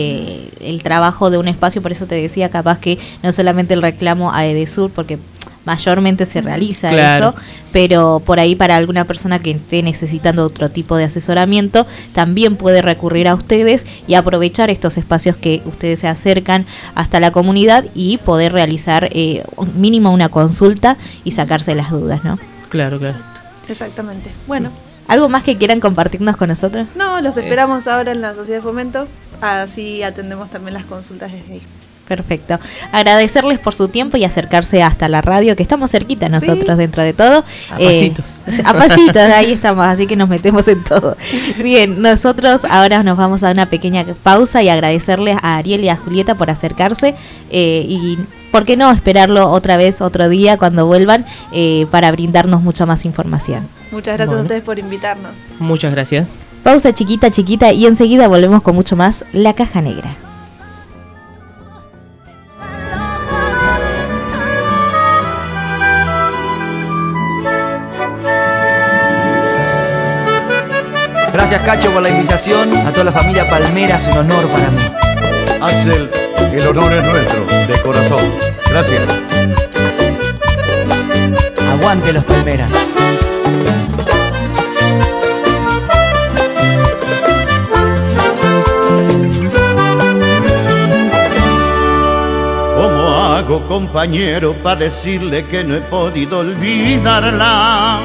el trabajo de un espacio, por eso te decía, capaz que no solamente el reclamo a AEDESUR, porque mayormente se realiza eso, pero por ahí para alguna persona que esté necesitando otro tipo de asesoramiento, también puede recurrir a ustedes y aprovechar estos espacios que ustedes se acercan hasta la comunidad y poder realizar mínimo una consulta y sacarse las dudas, ¿no? Claro. Exactamente. Bueno. ¿Algo más que quieran compartirnos con nosotros? No, los esperamos ahora en la Sociedad de Fomento, así atendemos también las consultas desde ahí. Perfecto. Agradecerles por su tiempo y acercarse hasta la radio, que estamos cerquita nosotros, sí. Dentro de todo. A pasitos. A pasitos, ahí estamos, así que nos metemos en todo. Bien, nosotros ahora nos vamos a una pequeña pausa y agradecerles a Ariel y a Julieta por acercarse y ¿por qué no esperarlo otra vez, otro día, cuando vuelvan, para brindarnos mucha más información? Muchas gracias a ustedes por invitarnos. Muchas gracias. Pausa chiquita y enseguida volvemos con mucho más La Caja Negra. Gracias, Cacho, por la invitación. A toda la familia Palmera, es un honor para mí. Axel, el honor es nuestro, de corazón. Gracias. Aguante los Palmeras. ¿Cómo hago, compañero, para decirle que no he podido olvidarla?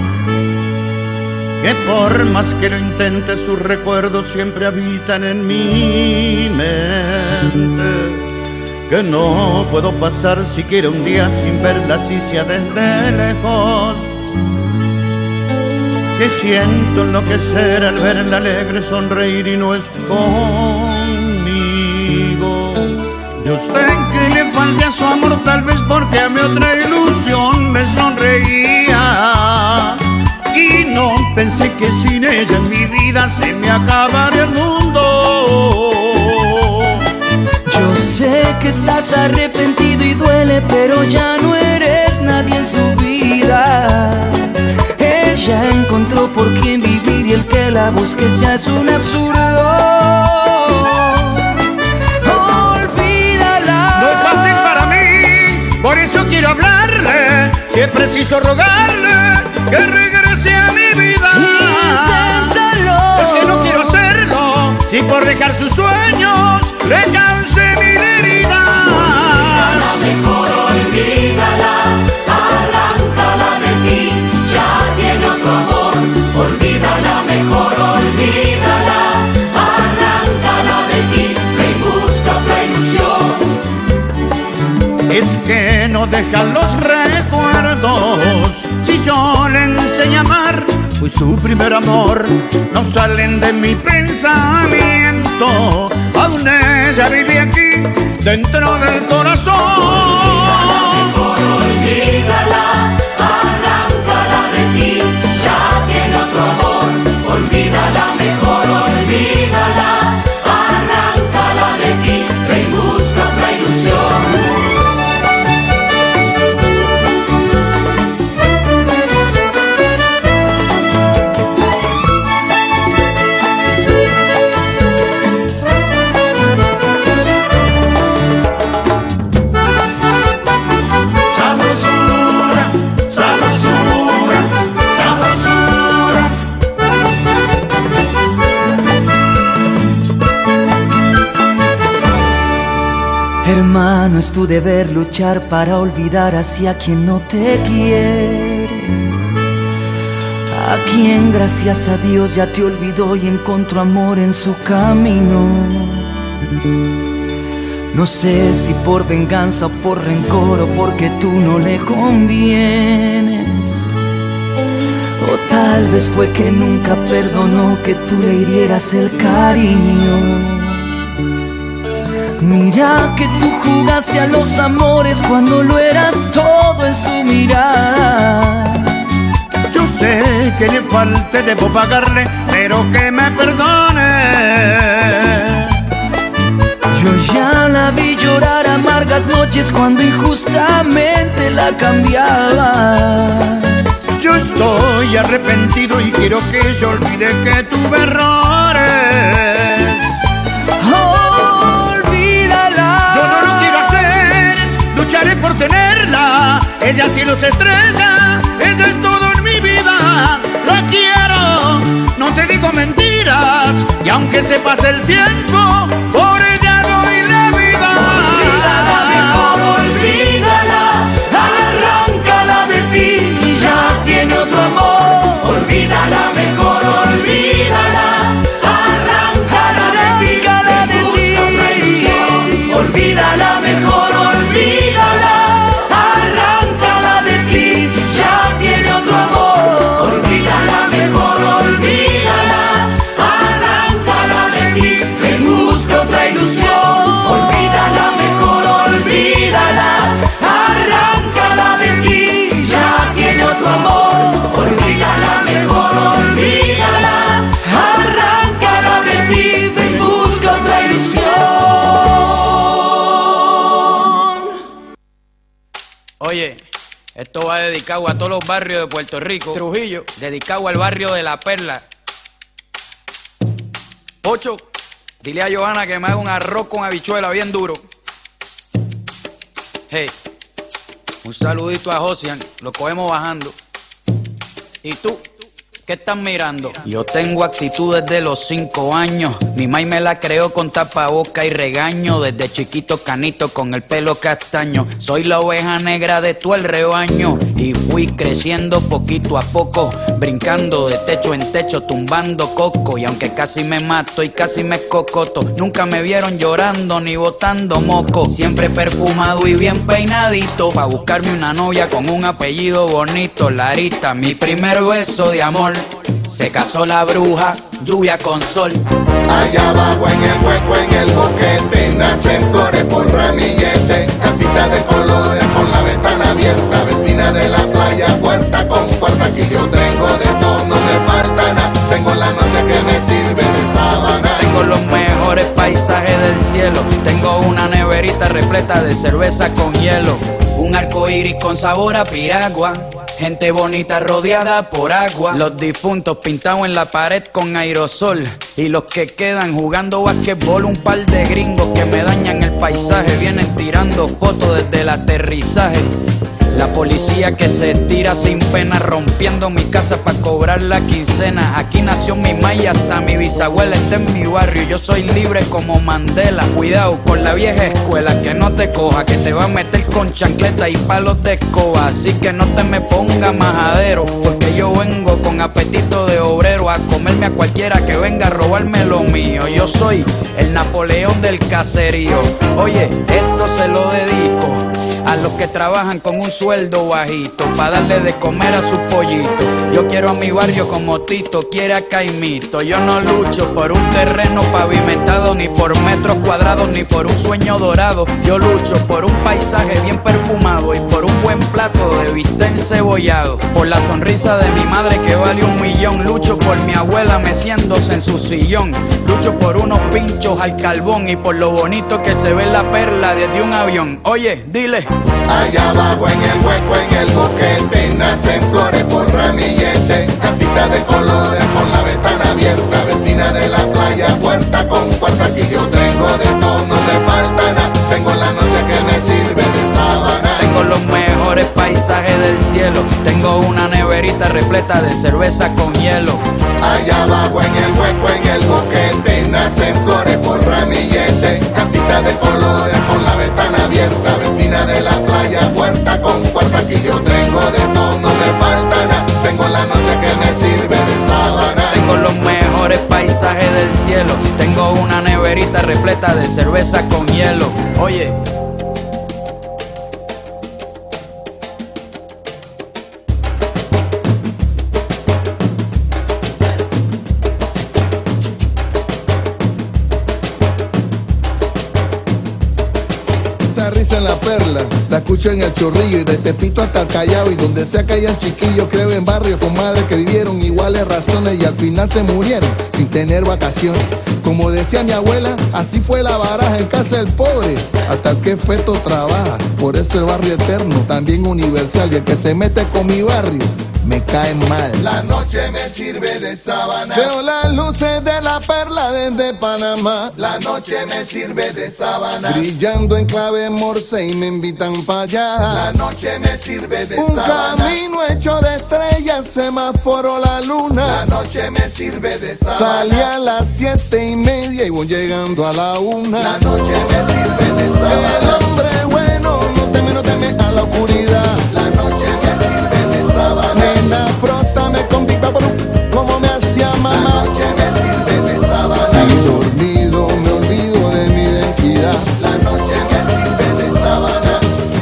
Que por más que lo intente, sus recuerdos siempre habitan en mi mente. Que no puedo pasar siquiera un día sin verla, si sea desde lejos. Que siento enloquecer al verla alegre, sonreír y no es conmigo. De usted que le falte a su amor, tal vez porque a mi otra ilusión me sonreía. Y no pensé que sin ella en mi vida se me acabaría el mundo. Yo sé que estás arrepentido y duele, pero ya no eres nadie en su vida. Ella encontró por quién vivir y el que la busque ya es un absurdo. Olvídala. No es fácil para mí, por eso quiero hablarle. Si es preciso rogarle que regrese a mi vida. Inténtalo. Es que no quiero hacerlo, si por dejar sus sueños le cause mil heridas. Mejor olvídala, arráncala de ti, ya tiene otro amor. Olvídala, mejor olvídala, arráncala de ti, ve y busca otra ilusión. Es que no dejan los recuerdos, si yo le enseño a amar, pues su primer amor, no salen de mi pensamiento. Aún ella vive aquí, dentro del corazón. Olvídala, arráncala de ti, ya tiene otro amor. Olvídala, mejor olvídala, arráncala de ti, ve y busca otra ilusión. Hermano, es tu deber luchar para olvidar hacia quien no te quiere, a quien gracias a Dios ya te olvidó y encontró amor en su camino. No sé si por venganza o por rencor o porque tú no le convienes, o tal vez fue que nunca perdonó que tú le hirieras el cariño. Mira que tú jugaste a los amores cuando lo eras todo en su mirada. Yo sé que le falte, debo pagarle, pero que me perdone. Yo ya la vi llorar amargas noches cuando injustamente la cambiabas. Yo estoy arrepentido y quiero que ella olvide que tuve errores. Lucharé por tenerla, ella cielo se estrella, ella es todo en mi vida. La quiero, no te digo mentiras, y aunque se pase el tiempo, por ella doy la vida. Olvídala, mejor olvídala, arráncala de ti, y ya tiene otro amor. Olvídala, mejor olvídala, arráncala de ti, busca otra ilusión. Olvídala, mejor olvídala, arráncala de ti, ya tiene otro amor. Olvídala, mejor olvídala, arráncala de ti, busca otra ilusión. Olvídala, mejor olvídala, arráncala de ti, ya tiene otro amor. Olvídala, mejor olvídala, arráncala de ti, busca otra ilusión. Oye, esto va dedicado a todos los barrios de Puerto Rico. Trujillo, dedicado al barrio de La Perla. Pocho, dile a Johanna que me haga un arroz con habichuela bien duro. Hey, un saludito a Josian, lo cogemos bajando. ¿Y tú? ¿Qué estás mirando? Yo tengo actitud desde los 5 años. Mi maíz me la creó con tapaboca y regaño. Desde chiquito canito con el pelo castaño. Soy la oveja negra de todo el rebaño. Y fui creciendo poquito a poco, brincando de techo en techo, tumbando coco. Y aunque casi me mato y casi me escocoto, nunca me vieron llorando ni botando moco. Siempre perfumado y bien peinadito, pa' buscarme una novia con un apellido bonito. Larita, mi primer beso de amor. Se casó la bruja, lluvia con sol. Allá abajo en el hueco, en el boquete, nacen flores por ramillete. Casita de colores con la ventana abierta, vecina de la playa, puerta con puerta. Aquí yo tengo de todo, no me falta nada. cerveza con hielo. Un arco iris con sabor a piragua. Gente bonita rodeada por agua. Los difuntos pintados en la pared con aerosol. Y los que quedan jugando basquetbol. Un par de gringos que me dañan el paisaje. Vienen tirando fotos desde el aterrizaje. La policía que se tira sin pena, rompiendo mi casa pa' cobrar la quincena. Aquí nació mi ma y hasta mi bisabuela está en mi barrio. Yo soy libre como Mandela. Cuidado con la vieja escuela, que no te coja, que te va a meter con chancleta y palos de escoba. Así que no te me ponga majadero, porque yo vengo con apetito de obrero a comerme a cualquiera que venga a robarme lo mío. Yo soy el Napoleón del caserío. Oye, esto se lo dedico a los que trabajan con un sueldo bajito, pa' darle de comer a sus pollitos. Yo quiero a mi barrio como Tito quiere a Caimito. Yo no lucho por un terreno pavimentado, ni por metros cuadrados, ni por un sueño dorado. Yo lucho por un paisaje bien perfumado y por un buen plato de bistec encebollado. Por la sonrisa de mi madre que vale 1 millón. Lucho por mi abuela meciéndose en su sillón. Lucho por unos pinchos al carbón y por lo bonito que se ve la perla desde un avión. Oye, dile. Allá abajo en el hueco, en el boquete, nacen flores por ramillete. Casita de colores con la ventana abierta, vecina de la playa, puerta con puerta. Aquí yo tengo de todo, no me falta nada. Tengo la noche que me sirve de sábana. Tengo los mejores paisajes del cielo. Tengo una neverita repleta de cerveza con hielo. Allá abajo en el hueco, en el boquete, nacen flores por ramillete. Casita de colores con la ventana abierta, vecina de la playa, puerta con puerta. Aquí yo tengo de todo, no me falta nada. Tengo la noche que me sirve de sábana. Tengo los mejores paisajes del cielo. Tengo una neverita repleta de cerveza con hielo. Oye. En la perla, la escucho en el Chorrillo y de Tepito hasta el Callao, y donde sea que hayan chiquillos, creo en barrios con madres que vivieron iguales razones y al final se murieron sin tener vacaciones. Como decía mi abuela, así fue la baraja en casa del pobre, hasta el que feto trabaja. Por eso el barrio eterno, también universal, y el que se mete con mi barrio me cae mal. La noche me sirve de sábana. Veo las luces de la perla desde Panamá. La noche me sirve de sábana. Brillando en clave morse y me invitan para allá. La noche me sirve de un sábana. Un camino hecho de estrellas, semáforo la luna. La noche me sirve de sábana. Salí a las 7:30 y voy llegando a la 1. La noche me sirve de sábana. El hombre bueno no teme a la oscuridad. La noche me sirve de sábana. Nena, frótame con pipa como me hacía mamá. La noche me sirve de sábana. Y dormido me olvido de mi identidad. La noche me sirve de sábana.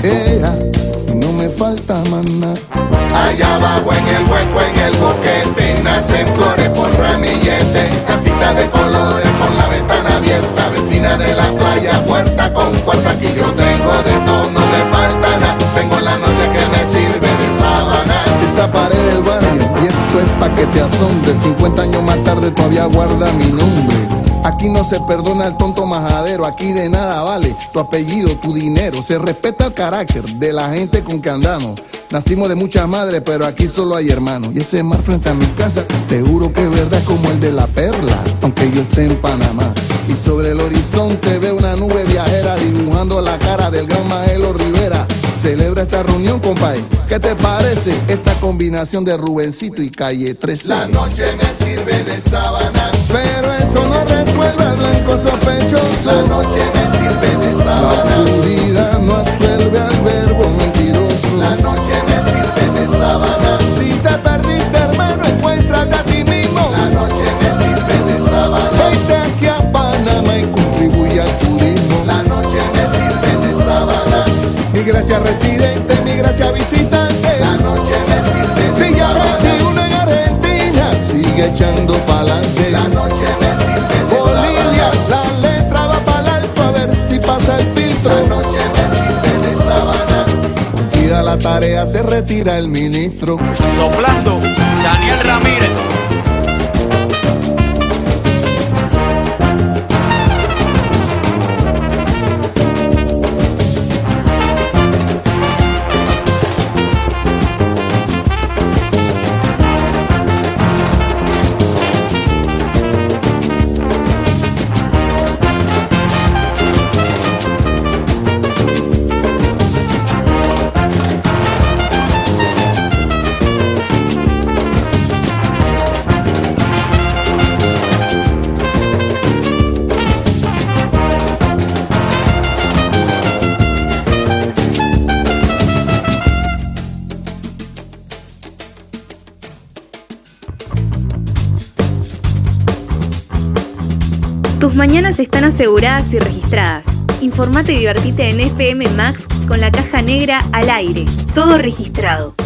Y no me falta más nada. Allá abajo en el hueco, en el boquete, nacen flores por ramillete. Casita de colores con la ventana abierta, vecina de la playa, puerta con puerta. Aquí yo tengo de todo, no me falta nada. Tengo la noche que me sirve de sábana. Esa pared del barrio, y esto es pa' que te asombre. 50 años más tarde todavía guarda mi nombre. Aquí no se perdona al tonto majadero, aquí de nada vale tu apellido, tu dinero. Se respeta el carácter de la gente con que andamos. Nacimos de muchas madres, pero aquí solo hay hermanos. Y ese mar frente a mi casa, te juro que es verdad, es como el de la perla, aunque yo esté en Panamá. Y sobre el horizonte veo una nube viajera dibujando la cara del gran Maelo Rivera. Celebra esta reunión, compadre. ¿Qué te parece esta combinación de Rubencito y Calle 13? La noche me sirve de sábana. Pero eso no resuelve al blanco sospechoso. La noche me sirve de sábana. La oscuridad no absuelve al verbo mentiroso. La noche me sirve de sábana. Si te perdiste, hermano, encuéntrate a ti mismo. La noche me sirve de sábana. Vete aquí a Panamá y contribuye al turismo. La noche me sirve de sábana. Mi gracia residente, mi gracia visitante. La noche me sirve de Villa sábana. 21 en Argentina, sigue echando pa'lante. La noche me sirve de Bolivia, sábana. la letra va pa'l alto a ver si pasa el filtro. La noche me sirve de sábana. Cumplida la tarea, se retira el ministro. Soplando, Daniel Ramírez. Tus mañanas están aseguradas y registradas. Informate y divertite en FM Max con la caja negra al aire. Todo registrado.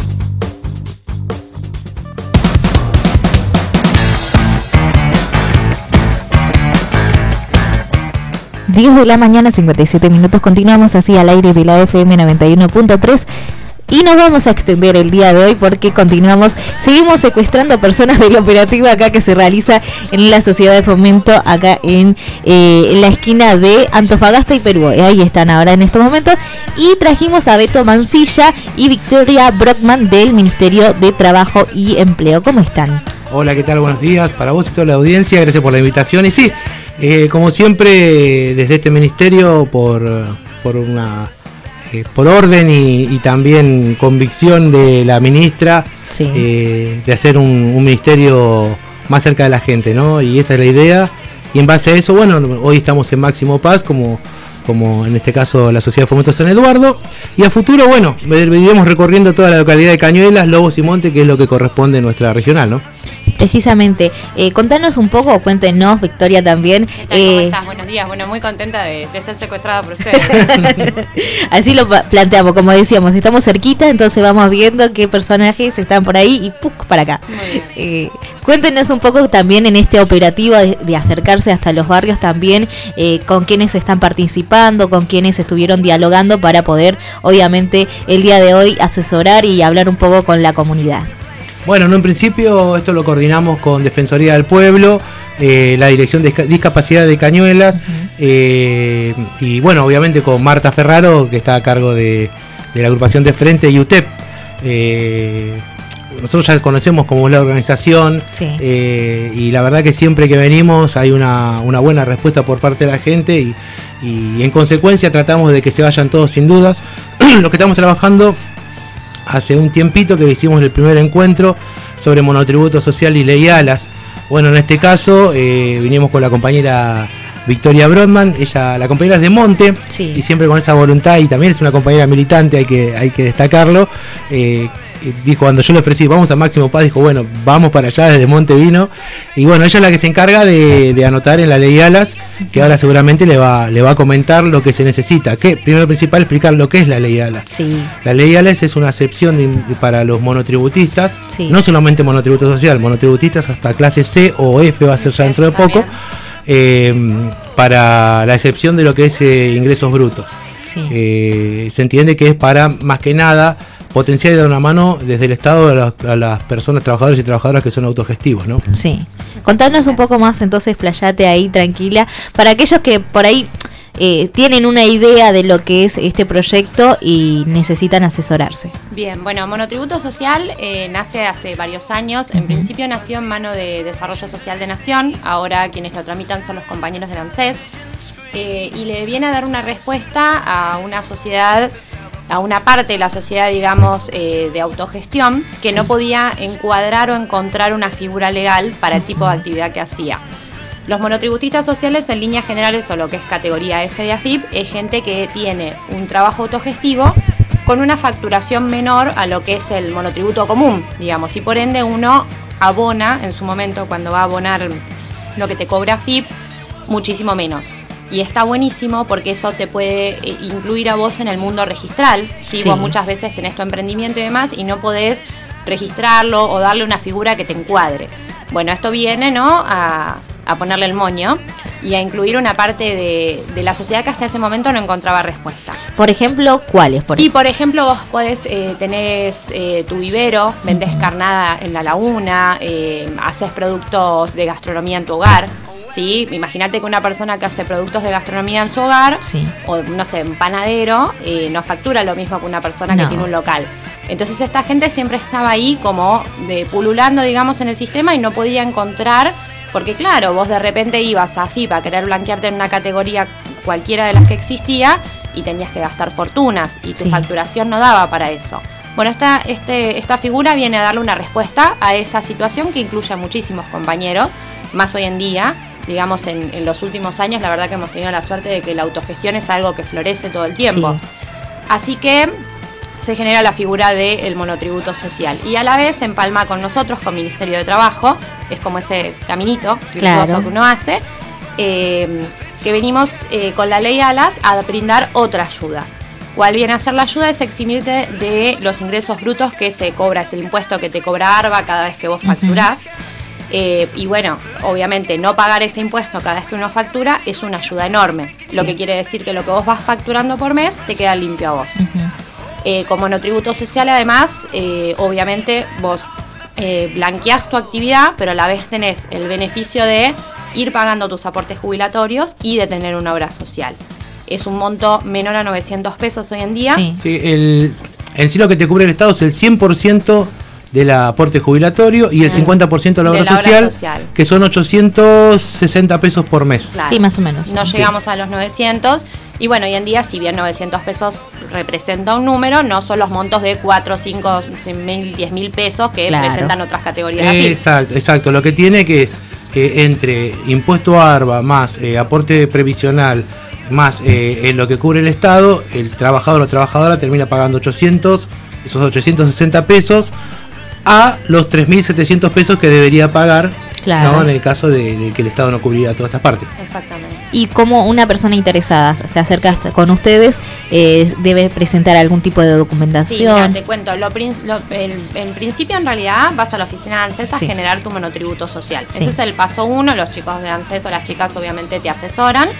10 de la mañana, 57 minutos. Continuamos así al aire de la FM 91.3. Y nos vamos a extender el día de hoy porque seguimos secuestrando a personas del operativo acá que se realiza en la Sociedad de Fomento acá en la esquina de Antofagasta y Perú. Ahí están ahora en estos momentos. Y trajimos a Beto Mancilla y Victoria Brockman del Ministerio de Trabajo y Empleo. ¿Cómo están? Hola, ¿qué tal? Buenos días para vos y toda la audiencia. Gracias por la invitación. Y sí, como siempre, desde este ministerio, por orden y también convicción de la ministra, sí, de hacer un ministerio más cerca de la gente, ¿no? Y esa es la idea. Y en base a eso, bueno, hoy estamos en Máximo Paz, como en este caso la Sociedad de Fomento San Eduardo. Y a futuro, bueno, iremos recorriendo toda la localidad de Cañuelas, Lobos y Monte, que es lo que corresponde a nuestra regional, ¿no? Precisamente, contanos un poco, o cuéntenos, Victoria, también. ¿Cómo estás? Buenos días, bueno, muy contenta de ser secuestrada por ustedes. Así lo planteamos, como decíamos, estamos cerquita, entonces vamos viendo qué personajes están por ahí y ¡puc! Para acá. Cuéntenos un poco también en este operativo de acercarse hasta los barrios también, con quienes están participando, con quienes estuvieron dialogando para poder, obviamente, el día de hoy asesorar y hablar un poco con la comunidad. Bueno, en principio esto lo coordinamos con Defensoría del Pueblo, la Dirección de Discapacidad de Cañuelas, y bueno, obviamente con Marta Ferraro, que está a cargo de la agrupación de Frente y UTEP. Nosotros ya conocemos cómo es la organización, sí, y la verdad que siempre que venimos hay una buena respuesta por parte de la gente y en consecuencia tratamos de que se vayan todos sin dudas. Lo que estamos trabajando hace un tiempito que hicimos el primer encuentro sobre monotributo social y ley ALAS. Bueno, en este caso vinimos con la compañera Victoria Brockman, la compañera es de Monte, sí, y siempre con esa voluntad, y también es una compañera militante, hay que destacarlo. Dijo, cuando yo le ofrecí vamos a Máximo Paz, dijo bueno, vamos para allá, desde Monte vino, y bueno, ella es la que se encarga de anotar en la ley ALAS, que ahora seguramente le va a comentar lo que se necesita. Que primero principal explicar lo que es la ley ALAS. Sí. La ley ALAS es una excepción para los monotributistas, sí, no solamente monotributo social, monotributistas hasta clase C o F va a ser ya dentro de poco, para la excepción de lo que es ingresos brutos. Sí. Se entiende que es para, más que nada, potenciar y dar una mano desde el Estado a las personas, trabajadores y trabajadoras que son autogestivos, ¿no? Sí. Contanos un poco más, entonces, flayate ahí, tranquila, para aquellos que por ahí tienen una idea de lo que es este proyecto y necesitan asesorarse. Bien, bueno, Monotributo Social nace hace varios años. En principio nació en mano de Desarrollo Social de Nación, ahora quienes lo tramitan son los compañeros del ANSES, y le viene a dar una respuesta a una sociedad, a una parte de la sociedad, digamos, de autogestión, que sí, no podía encuadrar o encontrar una figura legal para el tipo de actividad que hacía. Los monotributistas sociales, en líneas generales, o lo que es categoría F de AFIP, es gente que tiene un trabajo autogestivo con una facturación menor a lo que es el monotributo común, digamos, y por ende uno abona, en su momento, cuando va a abonar lo que te cobra AFIP, muchísimo menos. Y está buenísimo porque eso te puede incluir a vos en el mundo registral. ¿Sí? Sí. Vos muchas veces tenés tu emprendimiento y demás y no podés registrarlo o darle una figura que te encuadre. Bueno, esto viene, ¿no?, a ponerle el moño y a incluir una parte de la sociedad que hasta ese momento no encontraba respuesta. Por ejemplo, ¿cuáles? Por ejemplo, vos podés, tenés tu vivero, vendés carnada en la laguna, haces productos de gastronomía en tu hogar. Sí, imagínate que una persona que hace productos de gastronomía en su hogar, sí, o no sé, un panadero, no factura lo mismo que una persona que tiene un local. Entonces esta gente siempre estaba ahí como pululando, digamos, en el sistema y no podía encontrar, porque claro, vos de repente ibas a AFIP a querer blanquearte en una categoría cualquiera de las que existía y tenías que gastar fortunas y tu facturación no daba para eso. Bueno, esta figura viene a darle una respuesta a esa situación que incluye a muchísimos compañeros, más hoy en día. Digamos, en los últimos años, la verdad que hemos tenido la suerte de que la autogestión es algo que florece todo el tiempo. Sí. Así que se genera la figura del monotributo social. Y a la vez se empalma con nosotros, con Ministerio de Trabajo, es como ese caminito virtuoso que uno hace, que venimos con la ley ALAS a brindar otra ayuda. ¿Cuál viene a ser la ayuda? Es eximirte de los ingresos brutos que se cobra, es el impuesto que te cobra ARBA cada vez que vos facturás. Y bueno, obviamente no pagar ese impuesto cada vez que uno factura es una ayuda enorme. Sí. Lo que quiere decir que lo que vos vas facturando por mes te queda limpio a vos. Como monotributo social, además, obviamente vos blanqueás tu actividad, pero a la vez tenés el beneficio de ir pagando tus aportes jubilatorios y de tener una obra social. Es un monto menor a 900 pesos hoy en día. Sí, en sí lo que te cubre el Estado es el 100% del aporte jubilatorio y el 50% de la obra social, que son 860 pesos por mes. Claro. Sí, más o menos. No llegamos a los 900. Y bueno, hoy en día, si bien 900 pesos representa un número, no son los montos de 4, 5, 10 mil pesos que presentan otras categorías. Exacto. Lo que tiene que es entre impuesto ARBA más aporte previsional más en lo que cubre el Estado, el trabajador o trabajadora termina pagando esos 860 pesos a los 3.700 pesos que debería pagar, ¿no? En el caso de que el Estado no cubriera todas estas partes. Exactamente. Y como una persona interesada se acerca con ustedes, debe presentar algún tipo de documentación. Sí, mira, te cuento, en principio en realidad vas a la oficina de ANSES a generar tu monotributo social. Ese es el paso 1, los chicos de ANSES o las chicas obviamente te asesoran.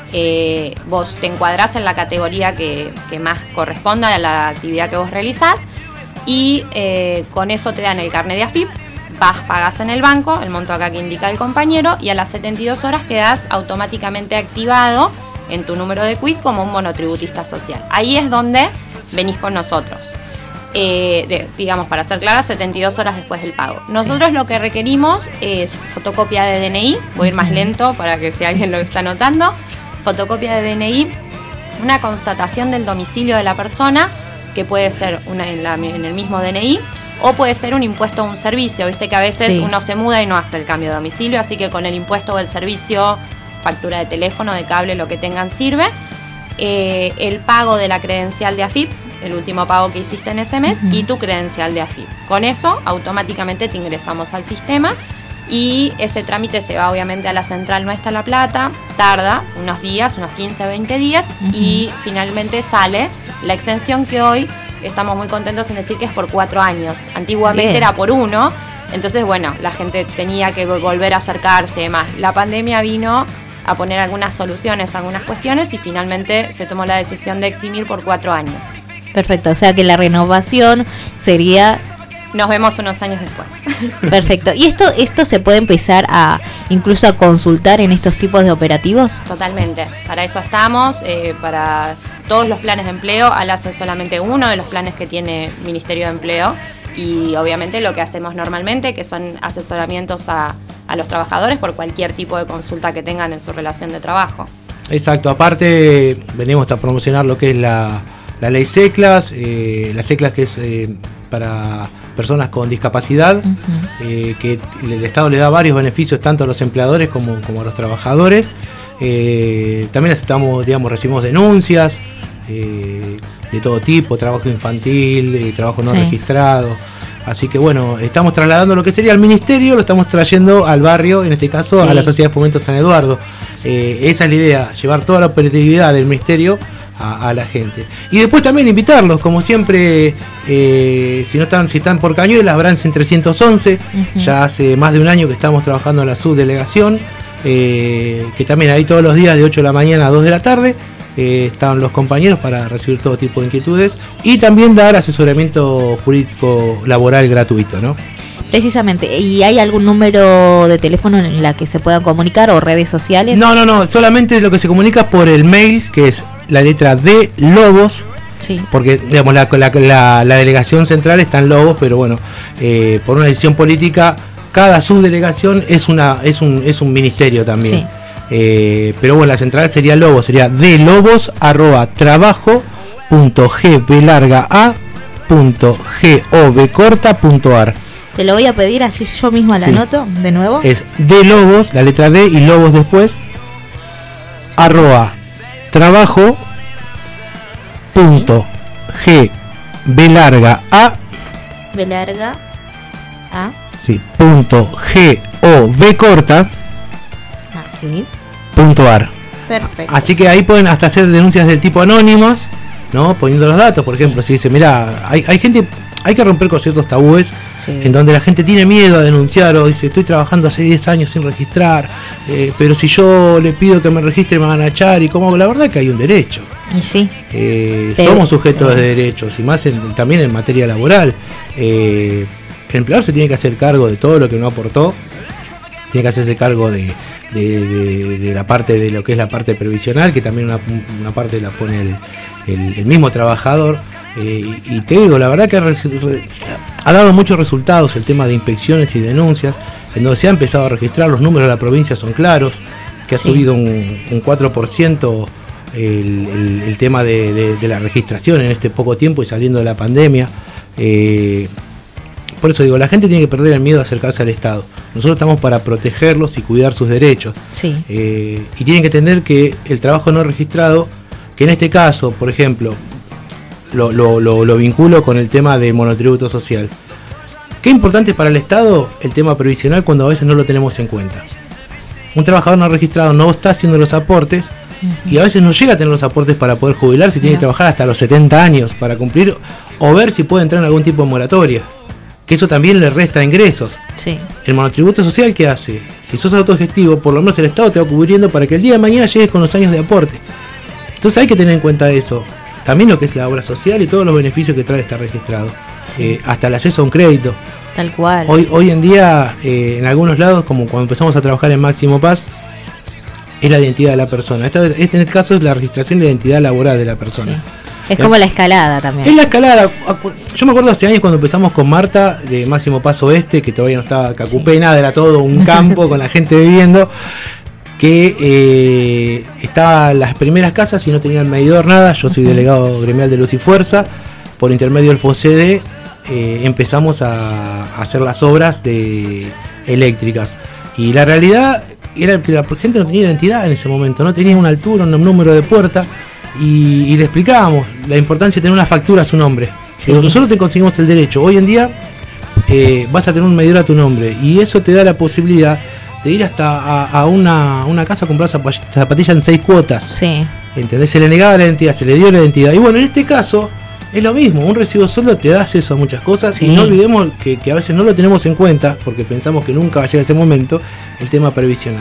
Vos te encuadrás en la categoría que más corresponda a la actividad que vos realizás y con eso te dan el carnet de AFIP, pagás en el banco, el monto acá que indica el compañero, y a las 72 horas quedás automáticamente activado en tu número de quit como un monotributista social. Ahí es donde venís con nosotros. Digamos, para ser clara, 72 horas después del pago. Nosotros lo que requerimos es fotocopia de DNI, voy a ir más lento para que si alguien lo está notando, fotocopia de DNI, una constatación del domicilio de la persona, que puede ser en el mismo DNI, o puede ser un impuesto o un servicio. Viste que a veces uno se muda y no hace el cambio de domicilio, así que con el impuesto o el servicio, factura de teléfono, de cable, lo que tengan sirve. El pago de la credencial de AFIP, el último pago que hiciste en ese mes, y tu credencial de AFIP. Con eso automáticamente te ingresamos al sistema y ese trámite se va obviamente a la central nuestra La Plata, tarda unos días, unos 15 o 20 días, y finalmente sale la exención, que hoy estamos muy contentos en decir que es por 4 años. Antiguamente era por 1, entonces bueno, la gente tenía que volver a acercarse y demás. La pandemia vino a poner algunas soluciones, algunas cuestiones, y finalmente se tomó la decisión de eximir por 4 años. Perfecto, o sea que la renovación sería... Nos vemos unos años después. Perfecto. ¿Y esto se puede empezar incluso a consultar en estos tipos de operativos? Totalmente. Para eso estamos, para todos los planes de empleo. ALAS es solamente uno de los planes que tiene Ministerio de Empleo. Y obviamente lo que hacemos normalmente, que son asesoramientos a los trabajadores por cualquier tipo de consulta que tengan en su relación de trabajo. Exacto. Aparte, venimos a promocionar lo que es la ley SECLAS, la SECLAS que es para personas con discapacidad, que el Estado le da varios beneficios tanto a los empleadores como a los trabajadores. También aceptamos, recibimos denuncias de todo tipo, trabajo infantil, trabajo no registrado. Así que bueno, estamos trasladando lo que sería al ministerio, lo estamos trayendo al barrio, en este caso a la Sociedad de Fomento San Eduardo. Esa es la idea, llevar toda la operatividad del ministerio a la gente. Y después también invitarlos, como siempre, si están por Cañuelas, Brancen 311, ya hace más de un año que estamos trabajando en la subdelegación, que también ahí todos los días de 8 de la mañana a 2 de la tarde, están los compañeros para recibir todo tipo de inquietudes y también dar asesoramiento jurídico laboral gratuito, ¿no? Precisamente, ¿y hay algún número de teléfono en la que se puedan comunicar o redes sociales? No, solamente lo que se comunica por el mail, que es la letra D Lobos, porque digamos la delegación central está en Lobos, pero bueno, por una decisión política cada subdelegación es un ministerio también. Pero bueno, la central sería Lobos, sería delobos@trabajo.gblargaa.govcorta.ar. Te lo voy a pedir, así yo misma la anoto de nuevo. Es de Lobos, la letra D y Lobos después, @trabajo.g_B_A. A. Sí, .govcorta. Perfecto. Así que ahí pueden hasta hacer denuncias del tipo anónimas, ¿no? Poniendo los datos, por ejemplo, si dice, mira, hay gente, hay que romper con ciertos tabúes en donde la gente tiene miedo a denunciar o dice, estoy trabajando hace 10 años sin registrar, pero si yo le pido que me registre me van a echar, y como la verdad que hay un derecho. Y sí. Somos sujetos de derechos, y más también en materia laboral. El empleador se tiene que hacer cargo de todo lo que no aportó, tiene que hacerse cargo de la parte de lo que es la parte previsional, que también una parte la pone el mismo trabajador. Y te digo, la verdad que ha dado muchos resultados el tema de inspecciones y denuncias, en donde se ha empezado a registrar, los números de la provincia son claros, que ha subido un 4% el tema de la registración en este poco tiempo y saliendo de la pandemia. Por eso digo, la gente tiene que perder el miedo a acercarse al Estado. Nosotros estamos para protegerlos y cuidar sus derechos. Y tienen que entender que el trabajo no registrado, que en este caso, por ejemplo, lo vinculo con el tema del monotributo social. Qué importante para el Estado el tema previsional cuando a veces no lo tenemos en cuenta. Un trabajador no registrado no está haciendo los aportes y a veces no llega a tener los aportes para poder jubilarse, tiene que trabajar hasta los 70 años para cumplir o ver si puede entrar en algún tipo de moratoria, que eso también le resta ingresos. El monotributo social, ¿qué hace? Si sos autogestivo, por lo menos el Estado te va cubriendo para que el día de mañana llegues con los años de aporte. Entonces hay que tener en cuenta eso. También lo que es la obra social y todos los beneficios que trae estar registrado. Hasta el acceso a un crédito. Tal cual. Hoy en día, en algunos lados, como cuando empezamos a trabajar en Máximo Paz, es la identidad de la persona. En este caso es la registración de la identidad laboral de la persona. Es como la escalada también. Es la escalada. Yo me acuerdo hace años cuando empezamos con Marta de Máximo Paz Oeste, que todavía no estaba Cacupé, nada, era todo un campo con la gente viviendo, que estaba las primeras casas y no tenía el medidor, nada. Yo soy delegado gremial de Luz y Fuerza. Por intermedio del FOCD empezamos a hacer las obras eléctricas. Y la realidad era que la gente no tenía identidad en ese momento, no tenía una altura, un número de puerta. Y le explicábamos la importancia de tener una factura a su nombre. Pero nosotros te conseguimos el derecho. Hoy en día vas a tener un medidor a tu nombre y eso te da la posibilidad de ir hasta a una casa a comprar zapatillas en 6 cuotas. ¿Entendés? Se le negaba la identidad, se le dio la identidad. Y bueno, en este caso es lo mismo, un recibo de sueldo te da acceso a muchas cosas. Y no olvidemos que a veces no lo tenemos en cuenta porque pensamos que nunca va a llegar ese momento, el tema previsional.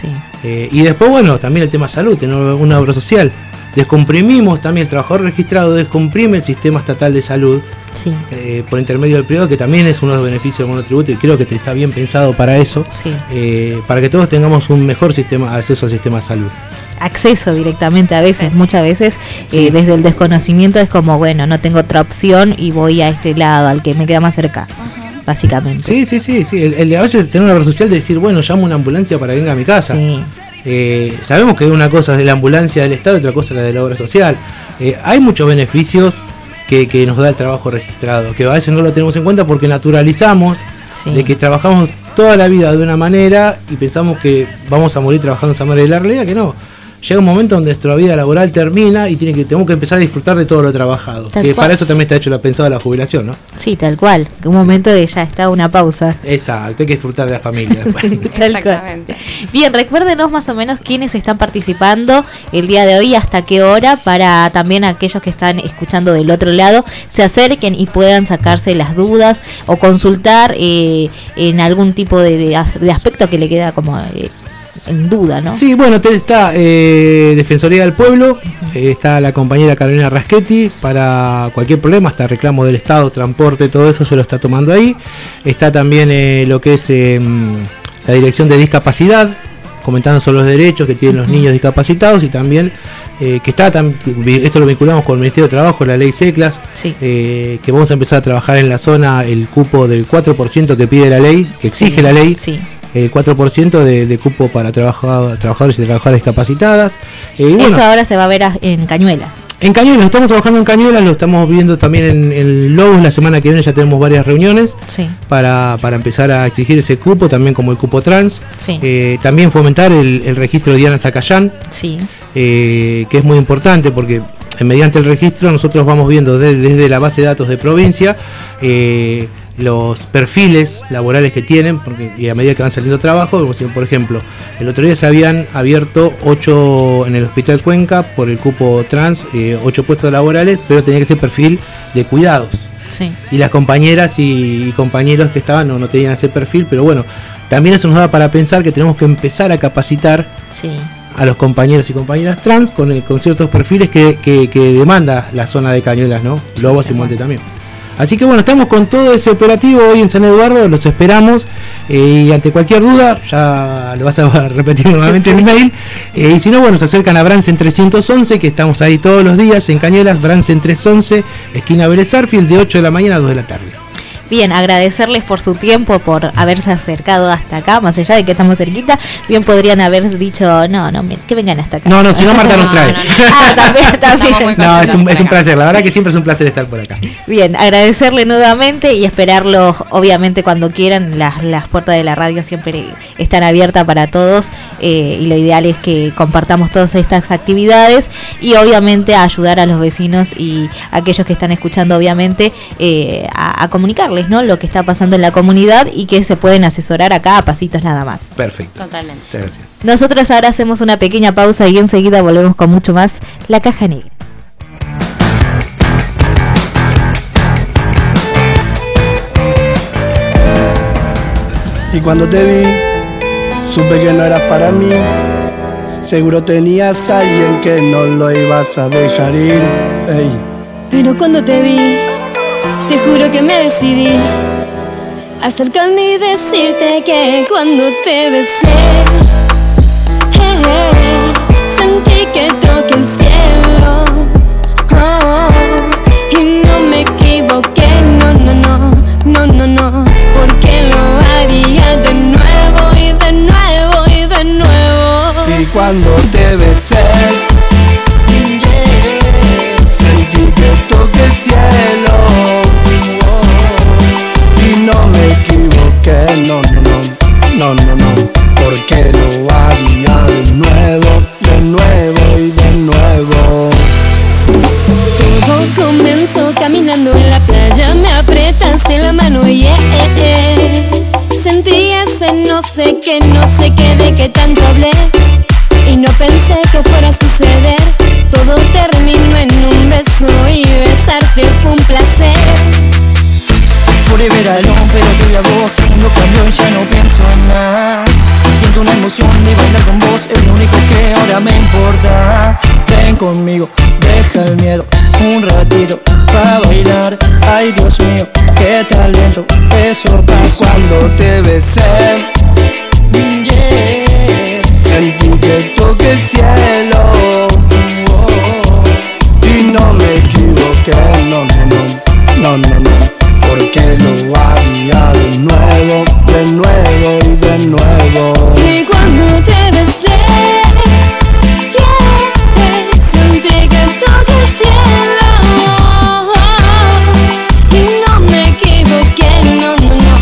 Y después, bueno, también el tema salud, tener una obra social. Descomprimimos también, el trabajador registrado descomprime el sistema estatal de salud por intermedio del privado, que también es uno de los beneficios del monotributo y creo que está bien pensado para eso, para que todos tengamos un mejor acceso al sistema de salud. Acceso directamente a veces, muchas veces desde el desconocimiento es como, bueno, no tengo otra opción y voy a este lado, al que me queda más cerca. Básicamente. Sí. El a veces tener una obra social de decir, bueno, llamo una ambulancia para que venga a mi casa. Sabemos que una cosa es la ambulancia del Estado y otra cosa es la de la obra social. Hay muchos beneficios que nos da el trabajo registrado, que a veces no lo tenemos en cuenta porque naturalizamos de que trabajamos toda la vida de una manera y pensamos que vamos a morir trabajando de esa manera. Y la realidad que no. Llega un momento donde nuestra vida laboral termina y tenemos que empezar a disfrutar de todo lo trabajado. Para eso también está hecho pensado la jubilación, ¿no? Sí, tal cual. Un momento de ya está una pausa. Exacto, hay que disfrutar de la familia. Exactamente. Bien, recuérdenos más o menos quiénes están participando el día de hoy, hasta qué hora, para también aquellos que están escuchando del otro lado se acerquen y puedan sacarse las dudas o consultar en algún tipo de aspecto que le queda como en duda, ¿no? Sí, bueno, está Defensoría del Pueblo, está la compañera Carolina Raschetti para cualquier problema, hasta reclamo del Estado, transporte, todo eso se lo está tomando ahí. Está también lo que es la Dirección de Discapacidad, comentando sobre los derechos que tienen los niños discapacitados y también que está esto lo vinculamos con el Ministerio de Trabajo, la ley SECLAS, que vamos a empezar a trabajar en la zona el cupo del 4% que pide la ley, que exige la ley. El 4% de cupo para trabajadores y trabajadoras discapacitadas. Bueno, eso ahora se va a ver en Cañuelas. En Cañuelas, estamos trabajando en Cañuelas, lo estamos viendo también en el Lobos. La semana que viene ya tenemos varias reuniones para empezar a exigir ese cupo, también como el cupo trans. También fomentar el registro de Diana Zacayán, que es muy importante porque mediante el registro nosotros vamos viendo desde la base de datos de provincia los perfiles laborales que tienen, porque y a medida que van saliendo trabajo, como si, por ejemplo, el otro día se habían abierto 8 en el Hospital Cuenca por el cupo trans, 8 puestos laborales, pero tenía que ser perfil de cuidados. Sí. Y las compañeras y compañeros que estaban no tenían ese perfil, pero bueno, también eso nos da para pensar que tenemos que empezar a capacitar a los compañeros y compañeras trans con ciertos perfiles que demanda la zona de Cañuelas, ¿no? Lobos y Monte también. Así que bueno, estamos con todo ese operativo hoy en San Eduardo, los esperamos y ante cualquier duda, ya lo vas a repetir nuevamente el mail, y si no, bueno, se acercan a Bransen 311, que estamos ahí todos los días en Cañuelas, Bransen 311, esquina Vélez Sarsfield, de 8 de la mañana a 2 de la tarde. Bien, agradecerles por su tiempo, por haberse acercado hasta acá, más allá de que estamos cerquita. Bien podrían haber dicho, no, que vengan hasta acá. No, si no, Marta nos trae. También. No, es un placer, la verdad que siempre es un placer estar por acá. Bien, agradecerle nuevamente y esperarlos, obviamente, cuando quieran. Las puertas de la radio siempre están abiertas para todos, y lo ideal es que compartamos todas estas actividades y obviamente a ayudar a los vecinos y a aquellos que están escuchando, obviamente, a comunicarles, ¿no?, lo que está pasando en la comunidad y que se pueden asesorar acá a pasitos nada más. Perfecto. Totalmente. Muchas gracias. Nosotros ahora hacemos una pequeña pausa y enseguida volvemos con mucho más La Caja Negra. Y cuando te vi, supe que no eras para mí. Seguro tenías a alguien que no lo ibas a dejar ir. Ey. Pero cuando te vi, te juro que me decidí acercarme y decirte que cuando te besé, sentí que toqué el cielo, y no me equivoqué, no, porque lo haría de nuevo y de nuevo y de nuevo. Y cuando te besé, sentí que toqué el cielo, y no me equivoqué, no, porque lo haría de nuevo y de nuevo. Todo comenzó caminando en la playa, me apretaste la mano y sentí ese no sé qué de qué tanto hablé, y no pensé que fuera a suceder. Todo terminó en un beso y besarte fue un placer. Forever alone, pero te vi a vos. Segundo cambio y ya no pienso en nada. Siento una emoción de bailar con vos, es lo único que ahora me importa. Ven conmigo, deja el miedo un ratito para bailar. Ay Dios mío, qué talento, eso pasó cuando te besé. Sentí que toqué el cielo, y no me equivoqué, no, porque lo haría de nuevo y de nuevo. Y cuando te besé, sentí que toqué el cielo, y no me equivoqué, no,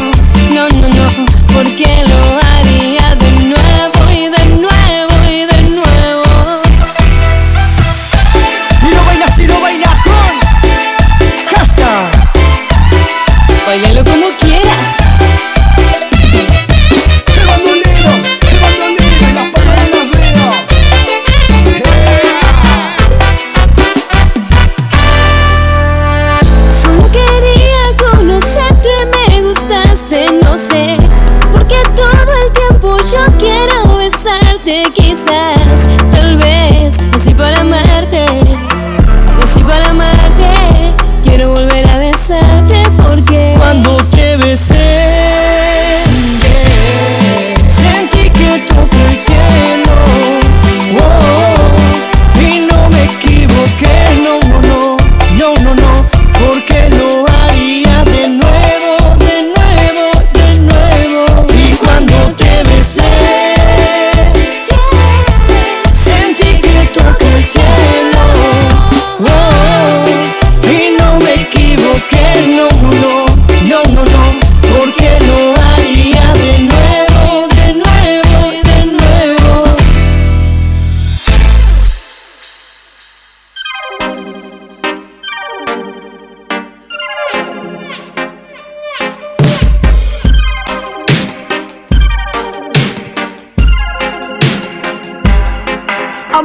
porque lo haría de nuevo y de nuevo y de nuevo. Y lo bailas con hashtag. Báilalo como quieras. El bandolero y las palmas en los dedos. Solo quería conocerte, me gustaste, no sé, porque todo el tiempo yo quiero besarte, quizás, tal vez, así para amarte, quiero volver a besarte porque cuando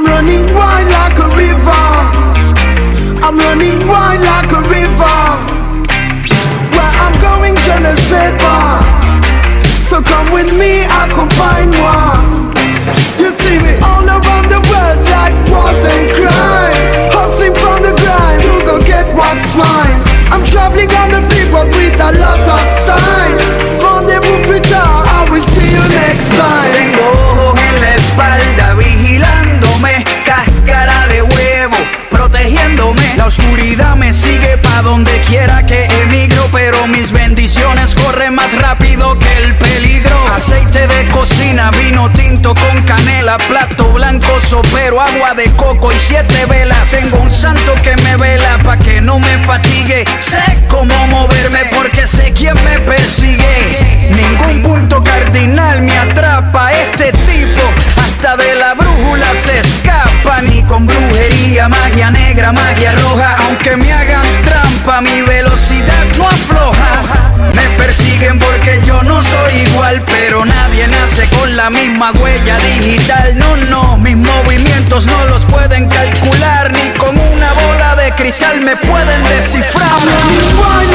I'm running wild like a river. I'm running wild like a river. Where I'm going, je ne sais pas. So come with me, accompagne-moi. You see me all around the world like wars and crime, hustling from the grind to go get what's mine. I'm traveling on the big road with a lot of signs. Rendezvous plus tard, I will see you next time. Tengo ojos en la espalda vigilándome, cáscara de huevo protegiéndome. La oscuridad me sigue pa' donde quiera que emigro, pero mis bendiciones corren más rápido que el peligro. Aceite de cocina, vino tinto con canela, plato blanco, sopero, agua de coco y 7 velas. Tengo un santo que me vela pa' que no me fatigue. Sé cómo moverme porque sé quién me persigue. Ningún punto cardinal me atrapa. Este tipo hasta de la brújula se escapa. Ni con brujería, magia negra, magia roja. Aunque me hagan trampa, mi velocidad no afloja. Me persiguen porque yo no soy igual, pero nadie nace con la misma huella digital. No, no, mis movimientos no los pueden calcular, ni con una bola de cristal me pueden descifrar.